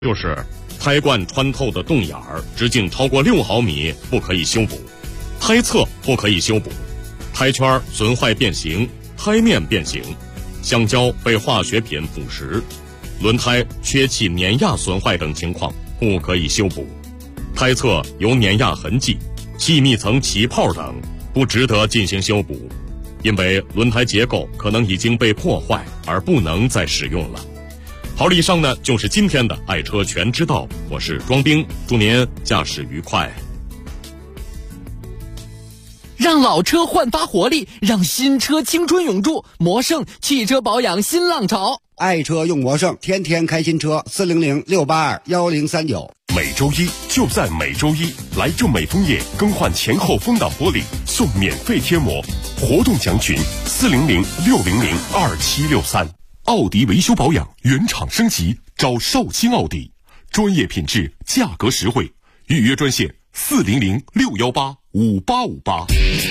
就是胎冠穿透的洞眼儿直径超过6毫米不可以修补，胎侧不可以修补，胎圈损坏变形，胎面变形，橡胶被化学品腐蚀，轮胎缺气碾压损坏等情况不可以修补，胎侧有碾压痕迹、气密层起泡等不值得进行修补，因为轮胎结构可能已经被破坏而不能再使用了。好了，以上呢就是今天的爱车全知道，我是庄兵，祝您驾驶愉快。 让老车焕发活力，让新车青春永驻。魔胜汽车保养新浪潮， 爱车用魔胜，天天开新车。400-682-1039。 每周一就在每周一，来正美枫叶更换前后风挡玻璃，送免费贴膜。活动详询400-600-2763。奥迪维修保养原厂升级，找绍兴奥迪，专业品质，价格实惠，预约专线400-618-5858。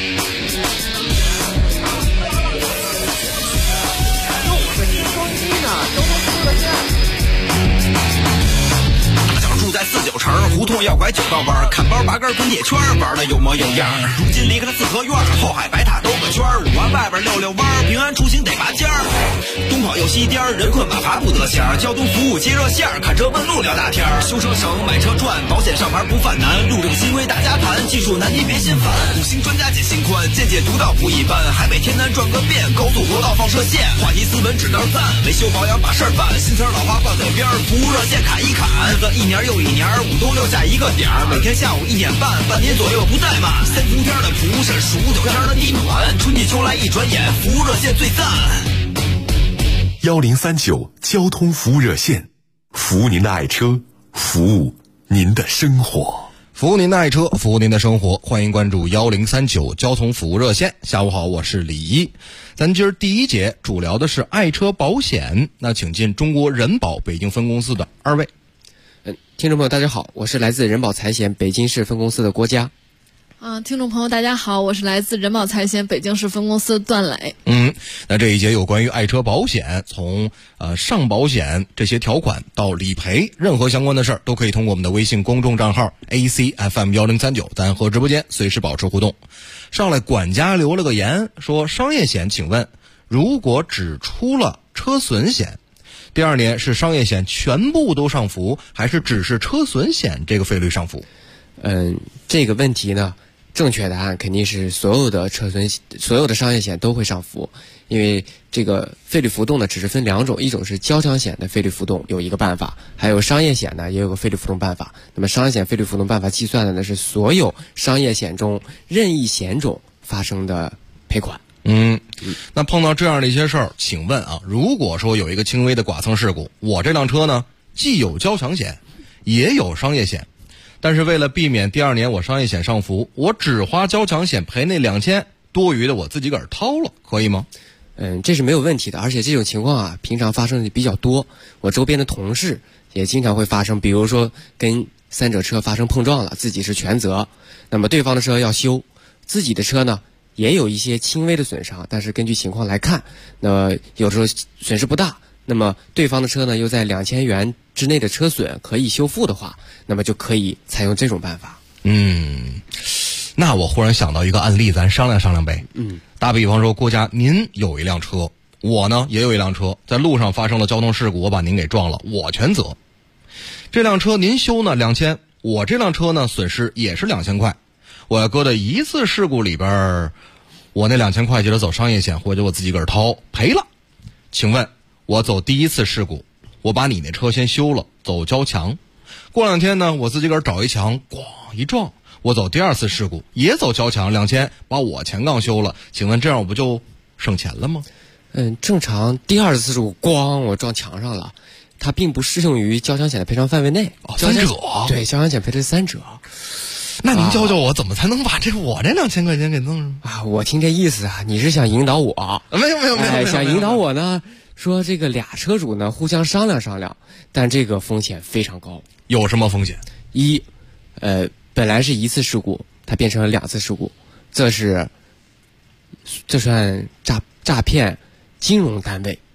住在49城，胡同要拐9道弯，看包拔根滚铁圈，玩的有模有样。如今离开了四合院，后海白塔兜个圈，5环外边溜弯，平安出行得拔尖儿。东跑又西颠，人困马乏不得闲，交通服务接热线，看车问路聊大天。修车省，买车赚，保险上牌不犯难，路政新规大家谈，技术难题别心烦。5星专家解心宽，见解独到不一般，海北天南转个遍，高速国道放射线，话题斯文指道赞，维修保养把事儿办，新词老话挂嘴边，服务热线砍一砍，日子一年又一年，5都6下一个点儿，每天下午1点半，半年左右不怠慢。3伏天的蒲是数9天的地暖，春季秋来一转眼，服务热线最赞。 1039交通服务热线，服务您的爱车，服务您的生活。 服务您的爱车，服务您的生活，欢迎关注1039交通服务热线。下午好，我是李一。咱今儿第一节主聊的是爱车保险，那请进中国人保北京分公司的2位。 听众朋友大家好，我是来自人保财险北京市分公司的郭佳。 听众朋友大家好，我是来自人保财险北京市分公司的段磊。 那这一节有关于爱车保险，从上保险这些条款到理赔，任何相关的事儿都可以通过我们的微信公众账号 ACFM1039，咱和直播间随时保持互动。上来管家留了个言，说商业险请问，如果只出了车损险，第2年是商业险全部都上浮，还是只是车损险这个费率上浮？ 这个问题呢，正确答案肯定是所有的商业险都会上浮，因为这个费率浮动呢只是分2种，一种是交强险的费率浮动有一个办法，还有商业险呢也有个费率浮动办法。那么商业险费率浮动办法计算的呢是所有商业险中任意险种发生的赔款。 那碰到这样的一些事儿，请问如果说有一个轻微的剐蹭事故，我这辆车呢既有交强险也有商业险，但是为了避免第2年我商业险上浮，我只花交强险赔那2000，多余的我自己个儿掏了，可以吗？ 这是没有问题的，而且这种情况平常发生的比较多，我周边的同事也经常会发生，比如说跟3者车发生碰撞了，自己是全责，那么对方的车要修，自己的车呢也有一些轻微的损伤，但是根据情况来看，那有时候损失不大，那么对方的车呢又在2000元之内的车损可以修复的话，那么就可以采用这种办法。 那我忽然想到一个案例，咱商量商量呗。打比方说，郭家您有一辆车，我呢也有一辆车，在路上发生了交通事故，我把您给撞了，我全责。这辆车您修呢2000，我这辆车呢损失也是2000块，我要搁在一次事故里边，我那2000块就得走商业险，或者我自己个儿掏赔了。请问我走第一次事故，我把你那车先修了，走交强，过2天呢我自己个儿找一墙咣一撞，我走第2次事故也走交强2000，把我前杠修了，请问这样我不就省钱了吗？ 正常第2次事故咣我撞墙上了，它并不适用于交强险的赔偿范围内。 3者？ 对，交强险赔的是3者。 那您教教我怎么才能把我这2000块钱给弄上我听这意思你是想引导我？ 没有想引导我呢，说这个俩车主呢互相商量商量，但这个风险非常高。 有什么风险？ 本来是1次事故，它变成了2次事故，这算诈骗金融单位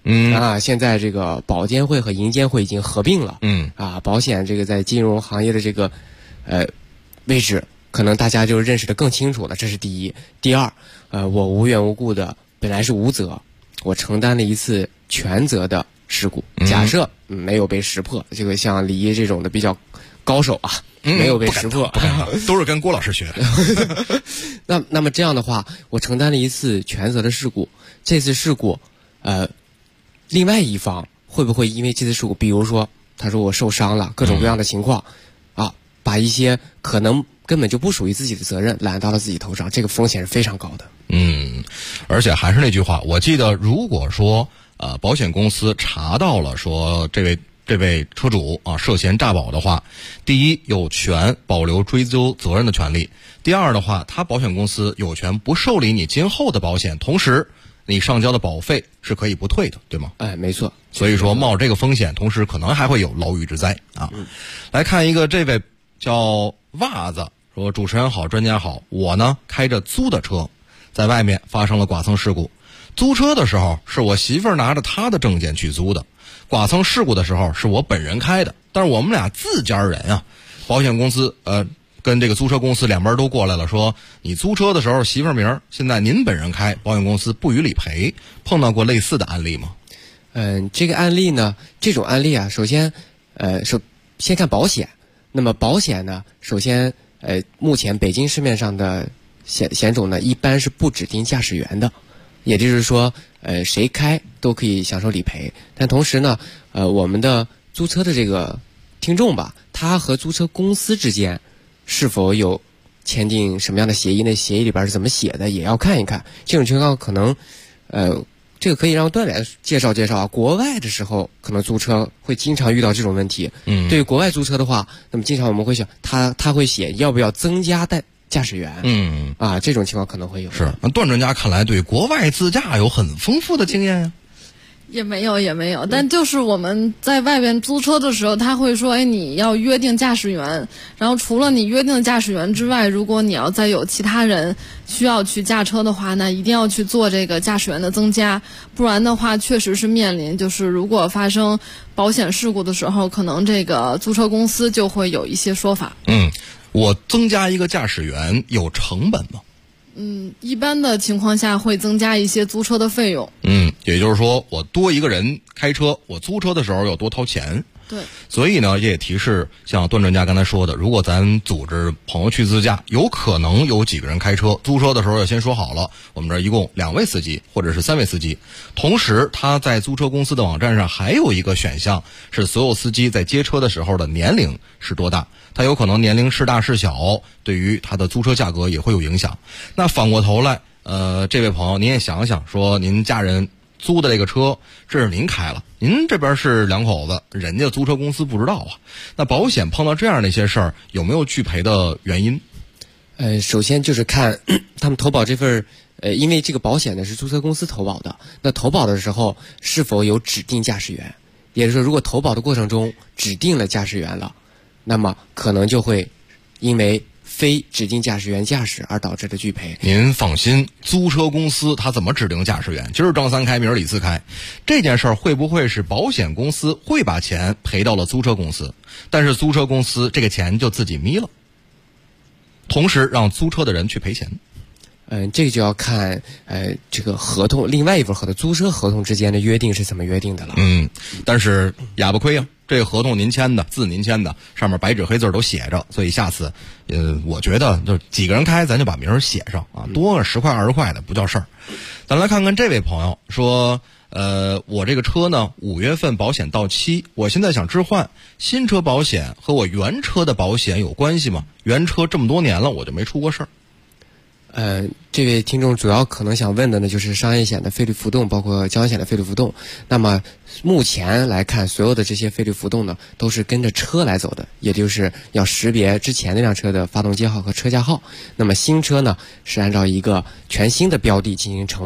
现在这个保监会和银监会已经合并了。保险这个在金融行业的这个位置，可能大家就认识的更清楚了，这是第一。第二，我无缘无故的本来是无责，我承担了一次全责的事故，假设没有被识破，这个像李一这种的比较高手啊，没有被识破， 都是跟郭老师学的。 那么这样的话，我承担了一次全责的事故，这次事故，另外一方会不会因为这次事故，比如说他说我受伤了，各种各样的情况，把一些可能根本就不属于自己的责任揽到了自己头上，这个风险是非常高的。 而且还是那句话，我记得如果说保险公司查到了说这位车主涉嫌诈保的话，第一有权保留追究责任的权利，第二的话，他保险公司有权不受理你今后的保险，同时你上交的保费是可以不退的，对吗？ 没错。 所以说冒这个风险，同时可能还会有牢狱之灾啊。来看一个，这位叫袜子说：主持人好，专家好，我呢开着租的车，在外面发生了剐蹭事故。租车的时候是我媳妇儿拿着她的证件去租的，剐蹭事故的时候是我本人开的，但是我们俩自家人啊，保险公司跟这个租车公司两边都过来了，说你租车的时候媳妇儿名，现在您本人开，保险公司不予理赔。碰到过类似的案例吗？ 这个案例呢，这种案例啊，首先先看保险。那么保险呢，首先目前北京市面上的险种呢，一般是不指定驾驶员的，也就是说谁开都可以享受理赔。但同时呢，我们的租车的这个听众吧，他和租车公司之间是否有签订什么样的协议，那协议里边是怎么写的，也要看一看。这种情况可能这个可以让段来介绍介绍啊。国外的时候可能租车会经常遇到这种问题。对于国外租车的话，那么经常我们会想他会写要不要增加驾驶员。这种情况可能会有。 是，那段专家看来对国外自驾有很丰富的经验呀。 也没有，但就是我们在外边租车的时候，他会说，你要约定驾驶员，然后除了你约定的驾驶员之外，如果你要再有其他人需要去驾车的话，那一定要去做这个驾驶员的增加，不然的话确实是面临就是如果发生保险事故的时候，可能这个租车公司就会有一些说法。 我增加一个驾驶员有成本吗？ 一般的情况下会增加一些租车的费用。 也就是说我多一个人开车，我租车的时候要多掏钱。 对， 所以呢也提示像段专家刚才说的，如果咱组织朋友去自驾，有可能有几个人开车，租车的时候要先说好了，我们这儿一共2位司机或者是3位司机。同时他在租车公司的网站上还有一个选项，是所有司机在接车的时候的年龄是多大，他有可能年龄是大是小，对于他的租车价格也会有影响。那反过头来这位朋友您也想想，说您家人租的这个车，这是您开了，您这边是2口子，人家租车公司不知道啊。那保险碰到这样的一些事儿，有没有拒赔的原因？ 首先就是看他们投保这份因为这个保险呢是租车公司投保的，那投保的时候是否有指定驾驶员，也就是说如果投保的过程中指定了驾驶员了，那么可能就会因为非指定驾驶员驾驶而导致的拒赔。 您放心，租车公司他怎么指定驾驶员？今儿张三开，明儿李四开，这件事儿会不会是保险公司会把钱赔到了租车公司，但是租车公司这个钱就自己眯了，同时让租车的人去赔钱？ 这个就要看这个合同，另外一份合同，租车合同之间的约定是怎么约定的了。 但是哑巴亏啊，这个合同您签的，字您签的，上面白纸黑字都写着，所以下次我觉得就几个人开，咱就把名儿写上啊，多10块20块的不叫事儿。咱来看看这位朋友说，我这个车呢5月份保险到期，我现在想置换，新车保险和我原车的保险有关系吗？原车这么多年了，我就没出过事儿。 这位听众主要可能想问的呢，就是商业险的费率浮动，包括交强险的费率浮动。那么目前来看，所有的这些费率浮动呢，都是跟着车来走的，也就是要识别之前那辆车的发动机号和车架号。那么新车呢，是按照一个全新的标的进行承保。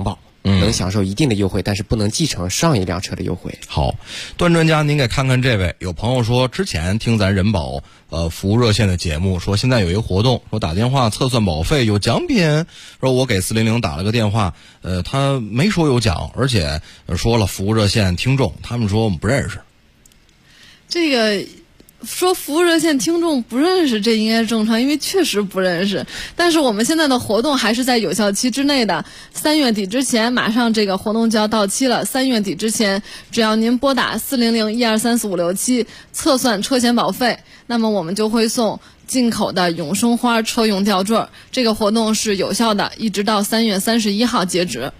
能享受一定的优惠，但是不能继承上一辆车的优惠。 好，段专家，您给看看这位。有朋友说，之前听咱人保服务热线的节目，说现在有一个活动，说打电话测算保费有奖品。说我给400打了个电话，他没说有奖，而且说了服务热线听众，他们说我们不认识。 这个说服务热线听众不认识，这应该正常，因为确实不认识。但是我们现在的活动还是在有效期之内的，3月底之前，马上这个活动就要到期了。3月底之前，只要您拨打400-1234567测算车险保费，那么我们就会送进口的永生花车用吊坠。这个活动是有效的，一直到3月31号截止。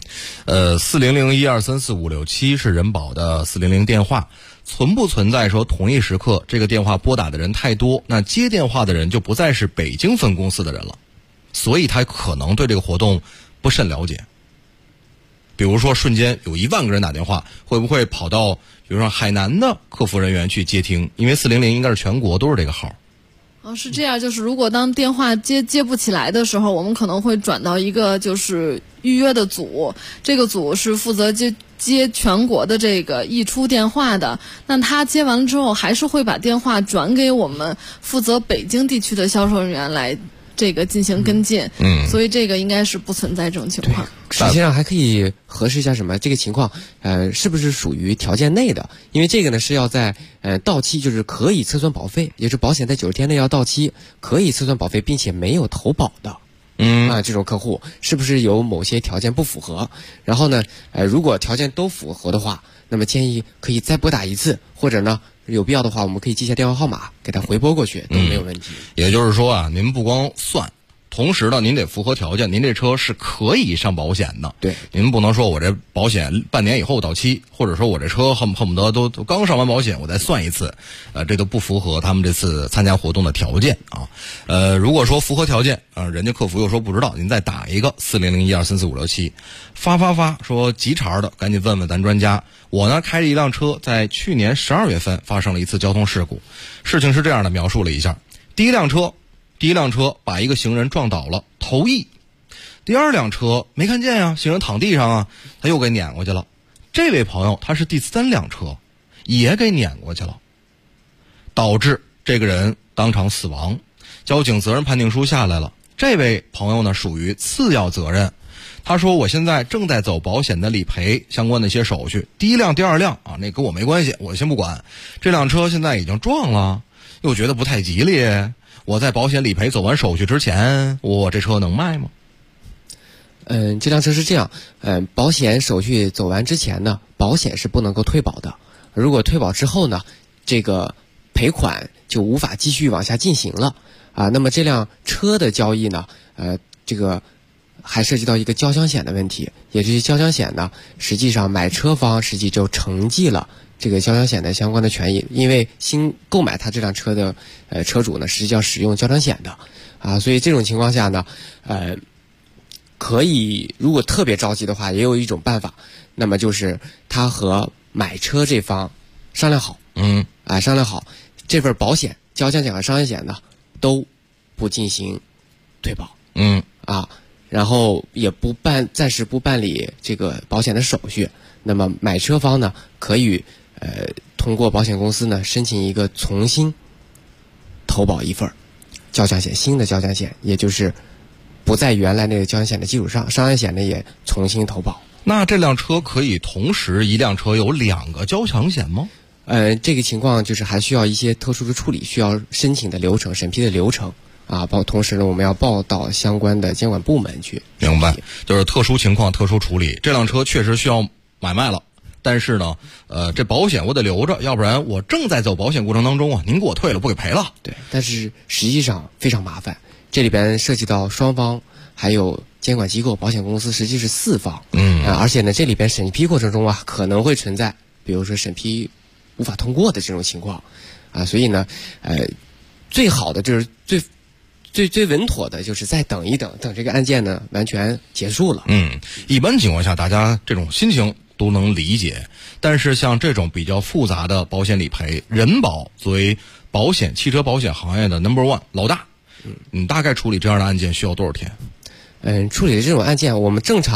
400-1234567是人保的400电话。存不存在说同一时刻这个电话拨打的人太多，那接电话的人就不再是北京分公司的人了，所以他可能对这个活动不甚了解。比如说瞬间有1万个人打电话，会不会跑到比如说海南的客服人员去接听？因为400应该是全国都是这个号。 是这样，就是如果当电话接不起来的时候，我们可能会转到一个就是预约的组，这个组是负责接全国的这个溢出电话的。那他接完了之后，还是会把电话转给我们负责北京地区的销售人员来这个进行跟进。所以这个应该是不存在这种情况。 实际上还可以核实一下什么这个情况，是不是属于条件内的？因为这个呢是要在到期，就是可以测算保费，也就是保险在90天内要到期，可以测算保费，并且没有投保的。这种客户是不是有某些条件不符合？然后呢，如果条件都符合的话，那么建议可以再拨打一次，或者呢有必要的话，我们可以记下电话号码给他回拨过去，都没有问题。 也就是说啊，您不光算。同时呢，您得符合条件，您这车是可以上保险的。 对，您不能说我这保险半年以后到期，或者说我这车恨不得都刚上完保险，我再算一次，这都不符合他们这次参加活动的条件啊。如果说符合条件人家客服又说不知道，您再打一个400-1234567，发说急茬的，赶紧问问咱专家。我呢开着一辆车，在去年12月份发生了一次交通事故，事情是这样的，描述了一下。第一辆车把一个行人撞倒了，头缢。第二辆车没看见呀，行人躺地上啊，他又给碾过去了。这位朋友他是第3辆车，也给碾过去了，导致这个人当场死亡。交警责任判定书下来了，这位朋友呢属于次要责任。他说我现在正在走保险的理赔相关的一些手续，第一辆第二辆那跟我没关系，我先不管。这辆车现在已经撞了，又觉得不太吉利，我在保险理赔走完手续之前，我这车能卖吗？ 这辆车是这样，保险手续走完之前呢，保险是不能够退保的。如果退保之后呢，这个赔款就无法继续往下进行了啊。那么这辆车的交易呢，这个还涉及到一个交强险的问题，也就是交强险呢，实际上买车方实际就承继了这个交强险的相关的权益，因为新购买他这辆车的车主呢，实际要使用交强险的啊，所以这种情况下呢，可以如果特别着急的话，也有一种办法，那么就是他和买车这方商量好，商量好这份保险、交强险和商业险呢都不进行退保，然后也暂时不办理这个保险的手续。那么买车方呢，可以通过保险公司呢申请一个重新投保一份交强险，新的交强险，也就是不在原来那个交强险的基础上，商业险呢也重新投保。 那这辆车可以同时一辆车有2个交强险吗？ 这个情况就是还需要一些特殊的处理，需要申请的流程、审批的流程啊。同时呢，我们要报到相关的监管部门去。 明白，就是特殊情况特殊处理。这辆车确实需要买卖了，但是呢，这保险我得留着，要不然我正在走保险过程当中您给我退了，不给赔了。 对，但是实际上非常麻烦，这里边涉及到双方还有监管机构、保险公司，实际是4方。而且呢，这里边审批过程中可能会存在，比如说审批无法通过的这种情况所以呢，最好的就是最稳妥的就是再等一等，等这个案件呢完全结束了。 一般情况下大家这种心情都能理解，但是像这种比较复杂的保险理赔，人保作为汽车保险行业的 No.1 老大，大概处理这样的案件需要多少天？ 处理这种案件，我们正常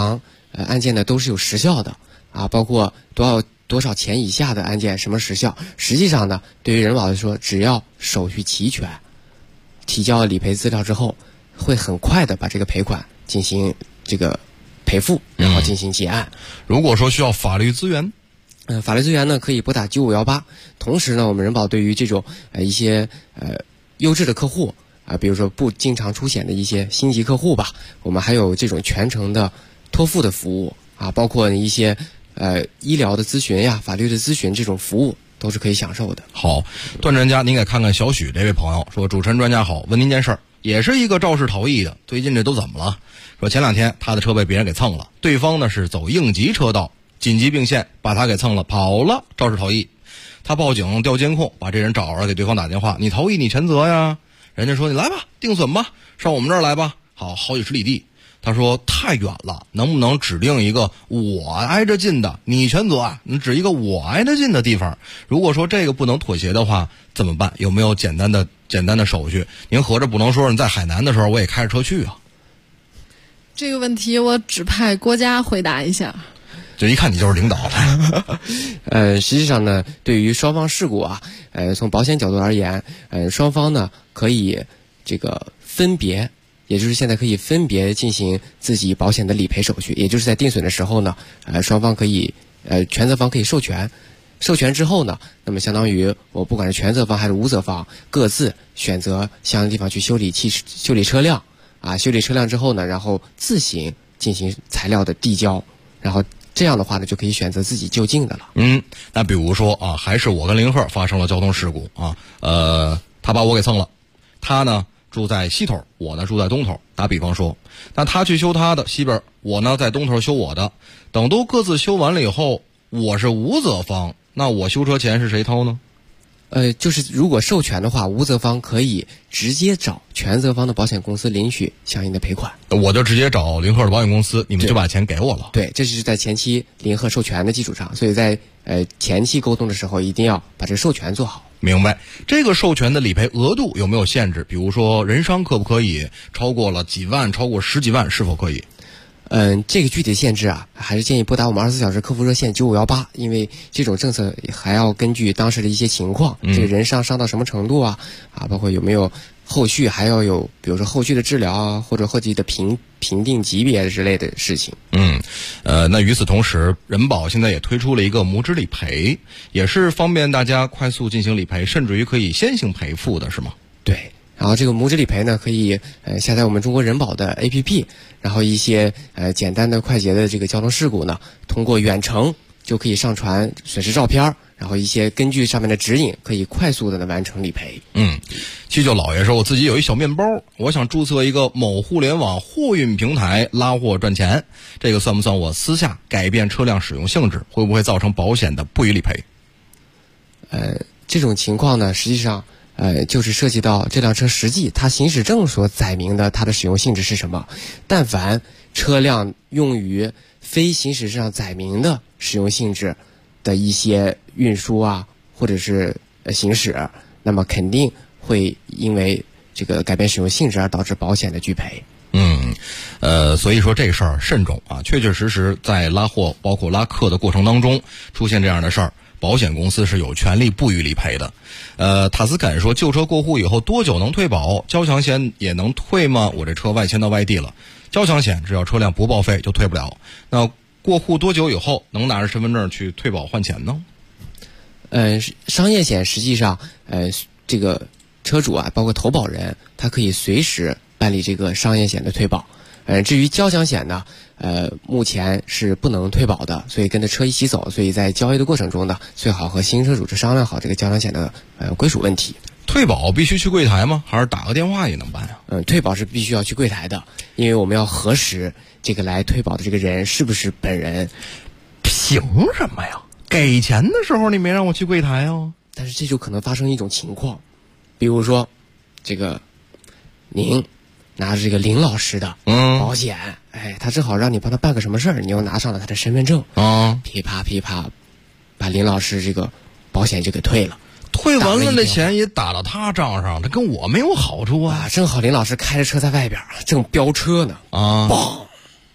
案件呢都是有时效的啊，包括多少钱以下的案件什么时效。实际上呢，对于人保来说，只要手续齐全，提交理赔资料之后，会很快的把这个赔款进行这个赔付，然后进行结案。 如果说需要法律资源， 法律资源呢可以拨打9518。同时呢，我们人保对于这种一些优质的客户啊，比如说不经常出险的一些星级客户吧，我们还有这种全程的托付的服务啊，包括一些医疗的咨询呀、法律的咨询这种服务都是可以享受的。 好，段专家，您给看看小许这位朋友说，主持人专家好，问您件事儿，也是一个肇事逃逸的，最近这都怎么了？说前2天他的车被别人给蹭了，对方呢是走应急车道，紧急并线把他给蹭了，跑了，肇事逃逸。他报警调监控，把这人找着了，给对方打电话，你逃逸你全责呀。人家说你来吧，定损吧，上我们这儿来吧。好几十里地。他说太远了，能不能指定一个我挨着近的，你全责啊？你指一个我挨着近的地方。如果说这个不能妥协的话，怎么办？有没有简单的手续？您合着不能说你在海南的时候我也开着车去啊？ 这个问题我指派郭嘉回答一下。 就一看你就是领导的。 实际上呢，对于双方事故啊，从保险角度而言，双方呢可以这个分别，也就是现在可以分别进行自己保险的理赔手续，也就是在定损的时候呢，双方可以全责方可以授权之后呢，那么相当于我不管是全责方还是无责方，各自选择相应地方去修理车辆啊，修理车辆之后呢，然后自行进行材料的递交，然后这样的话呢，就可以选择自己就近的了。 那比如说啊，还是我跟林鹤发生了交通事故啊，他把我给蹭了，他呢住在西头，我呢住在东头。打比方说，那他去修他的西边，我呢在东头修我的。等都各自修完了以后，我是无责方，那我修车钱是谁掏呢？ 就是如果授权的话，无责方可以直接找全责方的保险公司领取相应的赔款。 我就直接找林鹤的保险公司，你们就把钱给我了。 对，这是在前期林鹤授权的基础上，所以在前期沟通的时候一定要把这个授权做好。 明白。这个授权的理赔额度有没有限制？比如说人伤可不可以超过了几万，超过10几万是否可以？ 这个具体限制啊，还是建议拨打我们24小时客服热线9518，因为这种政策还要根据当时的一些情况，这个人伤到什么程度啊，包括有没有后续，还要有比如说后续的治疗啊，或者后续的评定级别之类的事情。 那与此同时，人保现在也推出了一个母子理赔，也是方便大家快速进行理赔，甚至于可以先行赔付的是吗？ 对。然后这个母子理赔呢，可以下载我们中国人保的 APP， 然后一些简单的快捷的这个交通事故呢，通过远程就可以上传损失照片，然后一些根据上面的指引，可以快速的完成理赔。 七舅老爷说，我自己有一小面包，我想注册一个某互联网货运平台拉货赚钱，这个算不算我私下改变车辆使用性质？会不会造成保险的不予理赔？ 这种情况呢，实际上就是涉及到这辆车实际它行驶证所载明的它的使用性质是什么。但凡车辆用于非行驶证上载明的使用性质的一些运输啊，或者是行驶，那么肯定会因为这个改变使用性质而导致保险的拒赔。 所以说这事儿慎重啊，确确实实在拉货包括拉客的过程当中出现这样的事儿，保险公司是有权利不予理赔的。塔斯肯说，旧车过户以后多久能退保？交强险也能退吗？我这车外迁到外地了，交强险只要车辆不报废就退不了。那过户多久以后能拿着身份证去退保换钱呢？ 商业险实际上这个车主啊，包括投保人，他可以随时办理这个商业险的退保。至于交强险呢，目前是不能退保的，所以跟着车一起走，所以在交易的过程中呢，最好和新车主商量好这个交强险的归属问题。 退保必须去柜台吗？还是打个电话也能办啊？ 退保是必须要去柜台的，因为我们要核实这个来退保的这个人是不是本人。 凭什么呀？给钱的时候你没让我去柜台啊？ 但是这就可能发生一种情况，比如说这个您拿着这个林老师的保险，他正好让你帮他办个什么事儿，你又拿上了他的身份证，噼啪噼啪，把林老师这个保险就给退了。 退完了那钱也打到他账上，这跟我没有好处啊！ 正好林老师开着车在外边正飙车呢，嘣，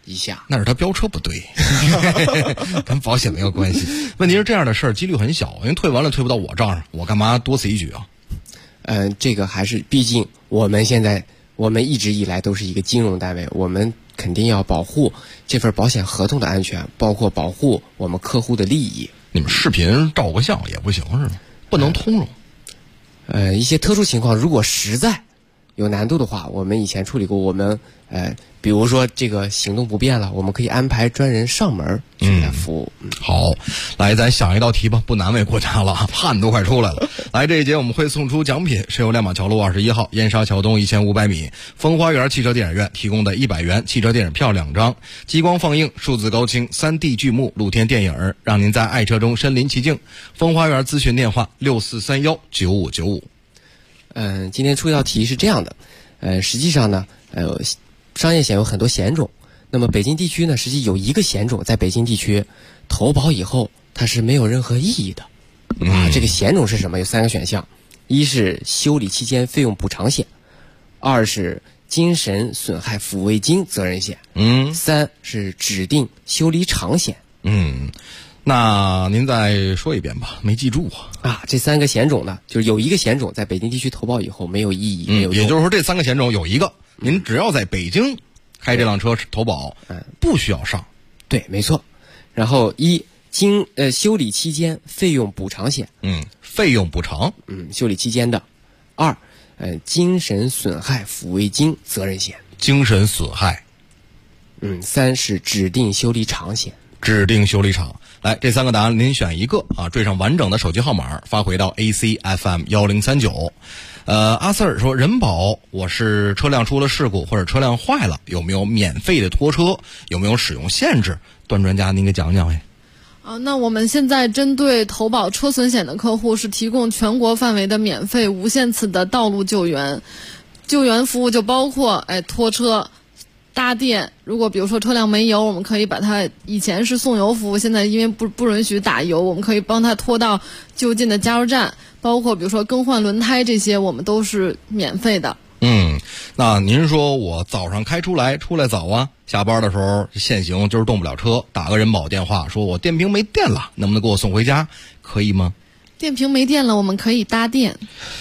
一下。 那是他飙车不对，跟保险没有关系。问题是这样的事儿几率很小，因为退完了退不到我账上，我干嘛多此一举啊？ 这个还是毕竟我们一直以来都是一个金融单位，我们肯定要保护这份保险合同的安全，包括保护我们客户的利益。 你们视频照个相也不行是吗？不能通融。 一些特殊情况，如果实在有难度的话，我们以前处理过，我们比如说这个行动不便了，我们可以安排专人上门去来服务。 好，来咱想一道题吧，不难为国家了，汗都快出来了。来这一节我们会送出奖品，是由亮马桥路21号燕莎桥东1500米风花园汽车电影院提供的100元汽车电影票2张，激光放映、数字高清、3D 剧目、露天电影，让您在爱车中身临其境。风花园咨询电话64319595。 今天出一道题是这样的，实际上呢，商业险有很多险种，那么北京地区呢，实际有一个险种在北京地区投保以后，它是没有任何意义的。这个险种是什么？有3个选项：一是修理期间费用补偿险；2是精神损害抚慰金责任险；3是指定修理厂险。 那您再说一遍吧，没记住这3个险种呢，就是有一个险种在北京地区投保以后没有意义，没有用。 也就是说这3个险种有一个，您只要在北京开这辆车投保，不需要上。 对，没错。然后修理期间费用补偿险， 费用补偿， 修理期间的。2精神损害抚慰金责任险， 精神损害。 3是指定修理厂险， 指定修理厂。来，这3个答案您选一个缀上完整的手机号码，发回到 ACFM1039。阿 Sir 说，人保我是车辆出了事故或者车辆坏了，有没有免费的拖车？有没有使用限制？段专家您给讲讲。 那我们现在针对投保车损险的客户是提供全国范围的免费无限次的道路救援，救援服务就包括拖车、搭电，如果比如说车辆没油，我们可以把它，以前是送油服务，现在因为不允许打油，我们可以帮他拖到就近的加油站，包括比如说更换轮胎这些，我们都是免费的。 那您说我早上开出来早啊，下班的时候限行，今儿动不了车，打个人保电话说我电瓶没电了，能不能给我送回家，可以吗？ 电瓶没电了，我们可以搭电。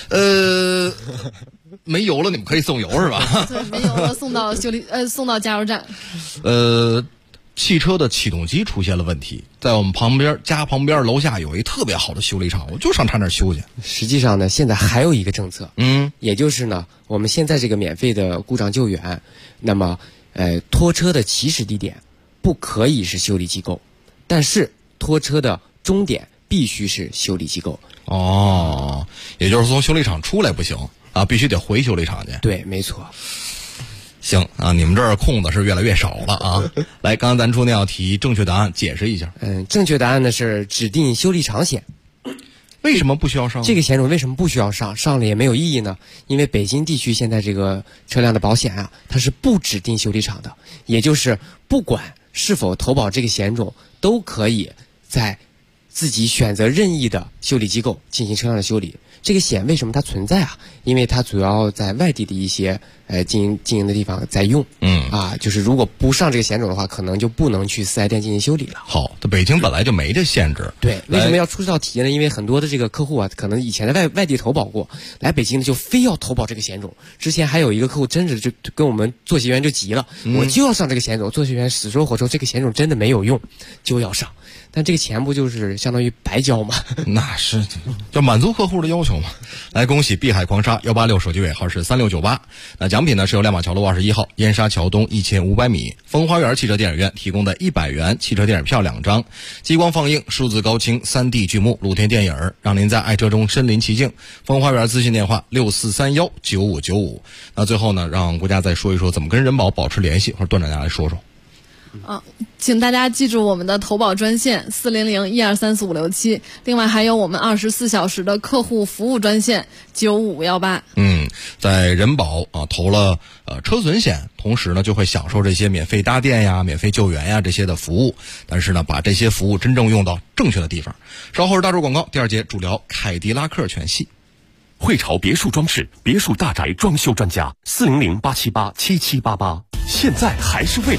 没油了，你们可以送油是吧？ 对，没油了，送到加油站。 汽车的启动机出现了问题，在我们家旁边楼下有一特别好的修理厂，我就上他那儿修去。 实际上呢，现在还有一个政策，也就是呢，我们现在这个免费的故障救援，那么拖车的起始地点不可以是修理机构，但是拖车的终点必须是修理机构。 也就是从修理厂出来不行必须得回修理厂去。 对，没错。 行你们这儿空的是越来越少了来，刚刚咱出那道题，正确答案解释一下。 正确答案呢是指定修理厂险。 为什么不需要上？ 这个险种为什么不需要上？上了也没有意义呢？因为北京地区现在这个车辆的保险它是不指定修理厂的，也就是不管是否投保这个险种，都可以在自己选择任意的修理机构进行车辆的修理。这个险为什么它存在因为它主要在外地的一些经营的地方在用。就是如果不上这个险种的话，可能就不能去4S店进行修理了。 好，北京本来就没这限制。 对，为什么要出这道题呢？因为很多的这个客户可能以前在外地投保过，来北京呢就非要投保这个险种。之前还有一个客户真是就跟我们作协员就急了，我就要上这个险种。作协员死说活说这个险种真的没有用，就要上。但这个钱不就是相当于白交吗？ 那是就满足客户的要求嘛。来，恭喜碧海狂沙186，手机尾号是3698。那奖品呢是由亮马桥路21号燕莎桥东1500米风花园汽车电影院提供的100元汽车电影票2张，激光放映、数字高清、3D 剧目、露天电影，让您在爱车中身临其境。风花园咨询电话64319595。那最后呢，让国家再说一说怎么跟人保保持联系，或者段专家来说说。 请大家记住我们的投保专线400-1234567，另外还有我们24小时的客户服务专线95518。 在人保投了车损险，同时呢就会享受这些免费搭电呀、免费救援呀这些的服务，但是呢把这些服务真正用到正确的地方。稍后是大众广告，第2节主聊凯迪拉克全系。 汇潮别墅装饰，别墅大宅装修专家，400-878-7788，现在还是未来。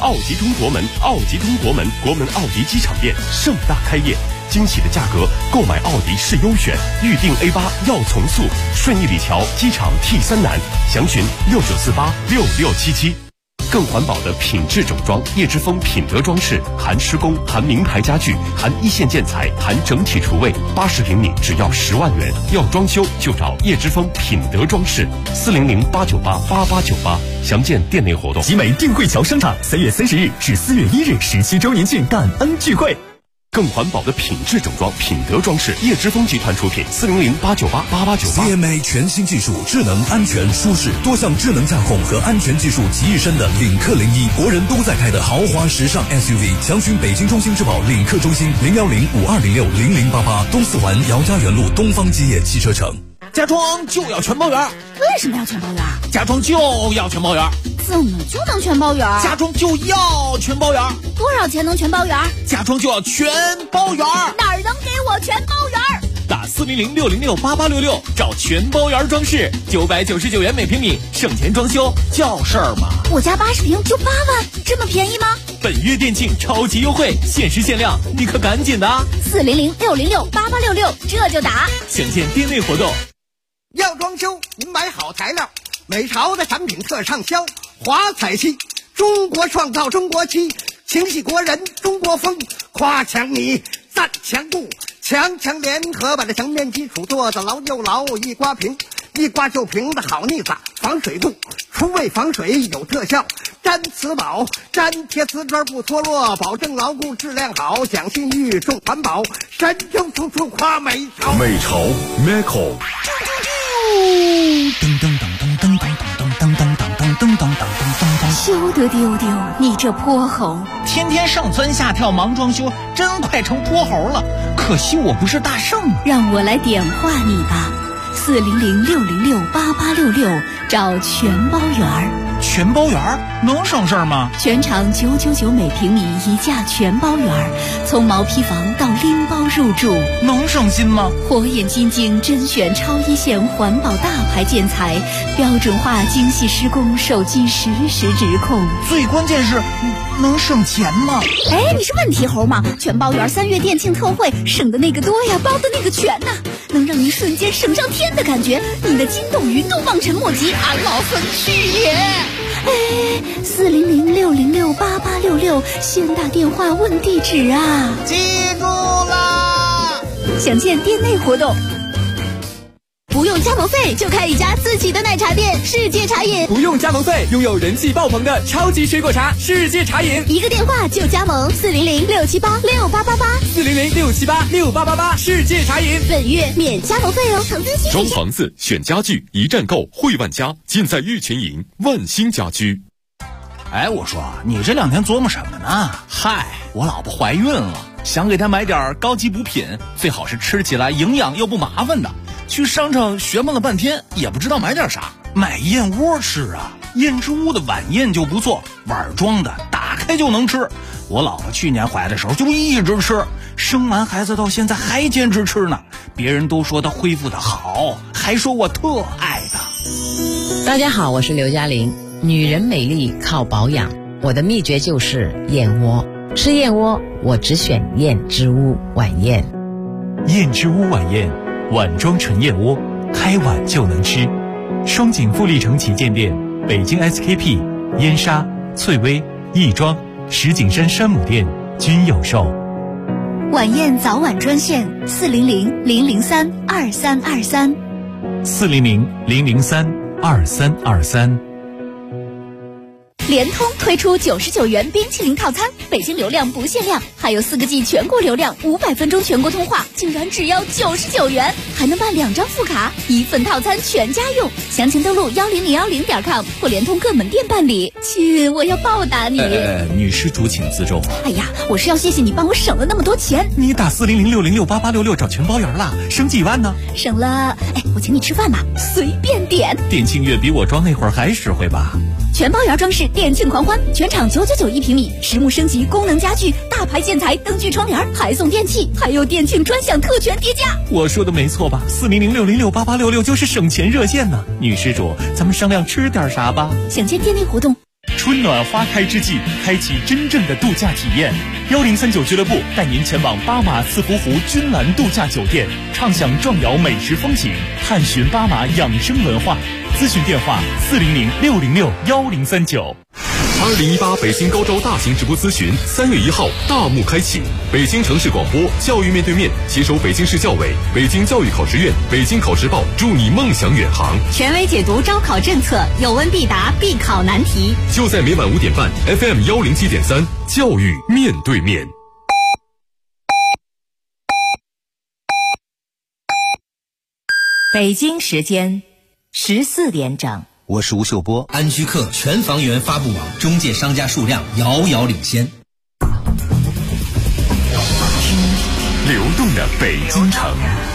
奥迪中国门，奥迪中国门，国门奥迪机场店盛大开业，惊喜的价格，购买奥迪是优选，预定 A8要从速，顺义里桥机场 T3南，详询69486677。更环保的品质整装，叶之峰品德装饰，含施工，含名牌家具，含一线建材，含整体厨卫，80平米只要10万元。要装修就找叶之峰品德装饰，400-898-8898，详见店内活动。 集美定慧桥商场3月30日至4月1日17周年庆感恩聚会。 更环保的品质整装，品德装饰，叶之峰集团出品，400-898-8898。 CMA 全新技术，智能、安全、舒适，多项智能驾控和安全技术集一身的领克01，国人都在开的豪华时尚 SUV。详询北京中心质保领克中心010-5206-0088，东四环姚家园路东方基业汽车城。 家装就要全包圆。 为什么要全包圆？ 家装就要全包圆。 怎么就能全包圆？ 家装就要全包圆。 多少钱能全包圆？ 家装就要全包圆。 哪儿能给我全包圆？ 打400-606-8866找全包圆装饰，999元每平米，省钱装修叫事儿吗？ 我家80平就8万，这么便宜吗？ 本月店庆超级优惠，限时限量，你可赶紧的 ！400-606-8866，这就打。 详见店内活动。 要装修，您买好材料，美潮的产品特畅销，华彩漆，中国创造中国漆，情系国人中国风，夸墙你赞墙布，墙联合把这墙面基础做得牢又牢，一刮平，一刮就平的好腻子，防水度，除味防水有特效，粘瓷宝，粘贴瓷砖不脱落，保证牢固质量好，讲信誉重环保，神州处处夸美潮。 美潮 Meco。 噔噔噔噔噔噔噔噔噔噔噔噔噔噔噔， 休得丢丢你这泼猴！ 天天上蹿下跳忙装修，真快成泼猴了。可惜我不是大圣啊！ 让我来点化你吧，400-606-8866，找全包圆。 全包圆能省事儿吗？ 全场999每平米一价全包圆，从毛坯房到拎包入住， 能省心吗？ 火眼金睛甄选超一线环保大牌建材，标准化精细施工，手机实时直控。 最关键是能省钱吗？ 哎，你是问题猴吗？全包圆3月店庆特惠，省的那个多呀，包的那个全呐，能让你瞬间省上天的感觉，你的筋斗云都望尘莫及，俺老孙去也！哎，400-606-8866，先打电话问地址啊！ 记住啦！ 详见店内活动。不用加盟费就开一家自己的奶茶店，世界茶饮。 不用加盟费，拥有人气爆棚的超级水果茶，世界茶饮。 一个电话就加盟，400-678-6888，400-678-6888， 世界茶饮。 本月免加盟费哦，诚咨询。 装房子、选家具，一站购，汇万家，尽在玉泉营万兴家居。 哎，我说你这2天琢磨什么呢？嗨，我老婆怀孕了，想给她买点高级补品，最好是吃起来营养又不麻烦的。去商场学问了半天，也不知道买点啥。买燕窝吃啊，燕之屋的晚宴就不错，碗装的，打开就能吃。我老婆去年怀的时候就一直吃，生完孩子到现在还坚持吃呢。别人都说她恢复的好，还说我特爱她。 大家好，我是刘嘉玲。女人美丽靠保养，我的秘诀就是燕窝。吃燕窝，我只选燕之屋晚宴。 燕之屋晚宴，碗装纯燕窝，开碗就能吃。双井富力城旗舰店、北京 SKP、燕莎、翠微、亦庄、石景山山姆店均有售。 晚宴早晚专线400-003-2323。 400-003-2323。 联通推出99元冰淇淋套餐，北京流量不限量，还有4个G 全国流量，500分钟全国通话，竟然只要99元，还能办2张副卡，1份套餐全家用。详情登录10010.com 或联通各门店办理。亲，我要报答你。 女施主请自重。 哎呀，我是要谢谢你帮我省了那么多钱。 你打400-606-8866找全包圆了，省几万呢？ 省了，哎，我请你吃饭吧，随便点。 店庆月比我装那会儿还实惠吧？ 全包圆装饰店庆狂欢，全场999一平米，实木升级功能家具，大牌建材，灯具窗帘，还送电器，还有店庆专享特权叠加。 我说的没错吧？400-606-8866就是省钱热线呢。女施主，咱们商量吃点啥吧？ 想见店内活动。 春暖花开之际，开启真正的度假体验。1039俱乐部带您前往巴马四福湖君兰度假酒店，畅享壮瑶美食风景，探寻巴马养生文化。咨询电话400-606-1039。 2018北京高招大型直播咨询3月1号大幕开启，北京城市广播教育面对面携手北京市教委、北京教育考试院、北京考试报，助你梦想远航， 权威解读招考政策，有问必答，必考难题。 就在每晚5点半 FM 107.3教育面对面。 北京时间14点整。 我是吴秀波。安居客全房源发布网中介商家数量遥遥领先。 流动的北京城，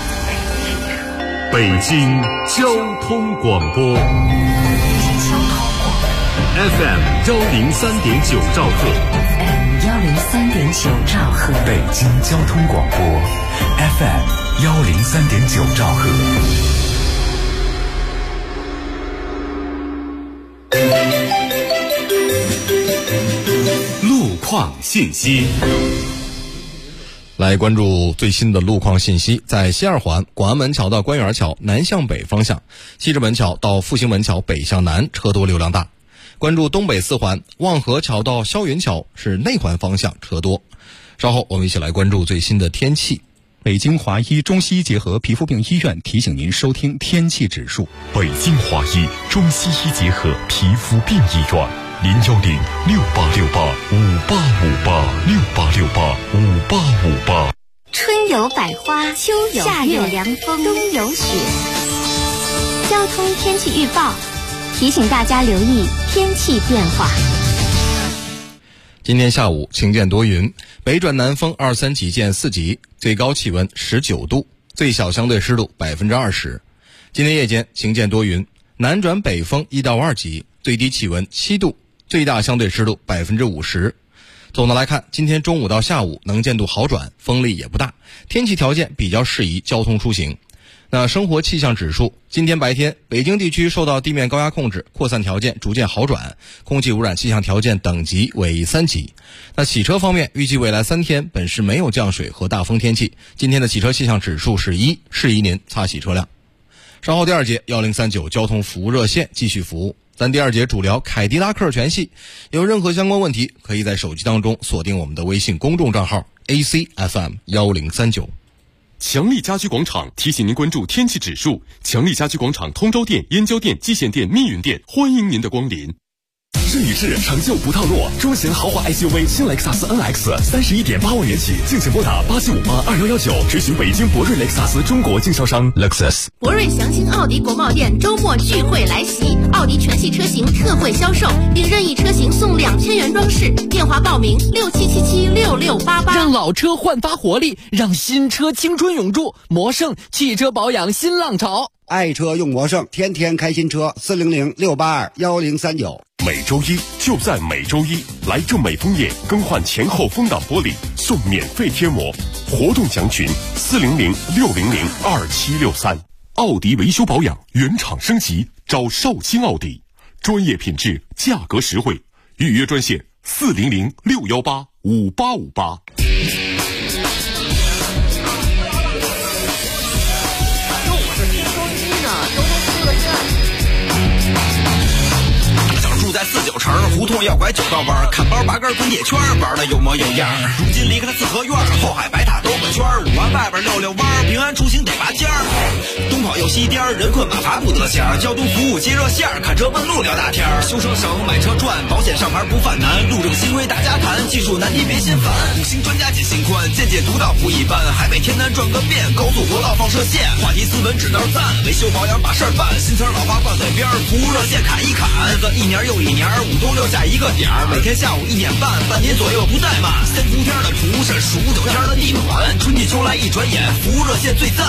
北京交通广播 FM 103.9兆赫， 103.9兆赫， 北京交通广播 FM 103.9兆赫。 路况信息， 来关注最新的路况信息。在西二环广安门桥到官园桥南向北方向，西直门桥到复兴门桥北向南车多流量大。关注东北四环望河桥到霄云桥是内环方向车多。稍后我们一起来关注最新的天气。 北京华医中西医结合皮肤病医院提醒您收听天气指数。 北京华医中西医结合皮肤病医院，010-6868-5858，6868-5858。 春有百花，秋有夏有凉风，冬有雪。交通天气预报提醒大家留意天气变化。 今天下午晴间多云，北转南风2、3级见4级，最高气温19度，最小相对湿度20%。今天夜间晴间多云，南转北风1到2级，最低气温7度，最大相对湿度50%。总的来看，今天中午到下午能见度好转，风力也不大，天气条件比较适宜交通出行。那生活气象指数，今天白天北京地区受到地面高压控制，扩散条件逐渐好转，空气污染气象条件等级为3级。那洗车方面，预计未来3天本市没有降水和大风天气，今天的洗车气象指数是1，适宜您擦洗车辆。稍后第2节1039交通服务热线继续服务，咱第2节主聊凯迪拉克全系，有任何相关问题可以在手机当中锁定我们的微信公众账号 ACFM1039。 强力家居广场提醒您关注天气指数。强力家居广场通州店、燕郊店、蓟县店、密云店，欢迎您的光临。 这一世成就不套路，中型豪华 SUV 新雷克萨斯 NX 31.8万元起，敬请拨打87582119，垂询北京博瑞雷克萨斯中国经销商 Lexus。 博瑞详情奥迪国贸店周末聚会来袭，奥迪全系车型特惠销售，并任意车型送2000元装饰。电话报名67776688。 让老车焕发活力，让新车青春永驻。魔盛汽车保养新浪潮， 爱车用魔盛，天天开新车，400-682-1039。 每周一就在每周一，来正美枫叶更换前后风挡玻璃送免费贴膜，活动详询400-600-2763。奥迪维修保养原厂升级，找绍兴奥迪，专业品质，价格实惠，预约专线400-618-5858。 在49城胡同要拐9道弯，看包拔根滚铁圈，玩的有模有样。如今离开了四合院，后海白塔兜个圈，5环外边溜溜弯，平安出行得拔尖儿。东跑又西颠，人困马乏不得闲。交通服务接热线，看车问路聊大天。修车省，买车赚，保险上牌不犯难。路政新规大家谈，技术难题别心烦。5星专家解心宽，见解独到不一般。海北天南转个遍，高速国道放射线。话题斯文指道赞，维修保养把事儿办。新词老话挂嘴边，服务热线砍一砍。日子一年又一年，5冬6夏一个点儿，每天下午1点半，半年左右不怠慢。先伏天的厨师，数9天的地暖，春季秋来一转眼，服务热线最赞。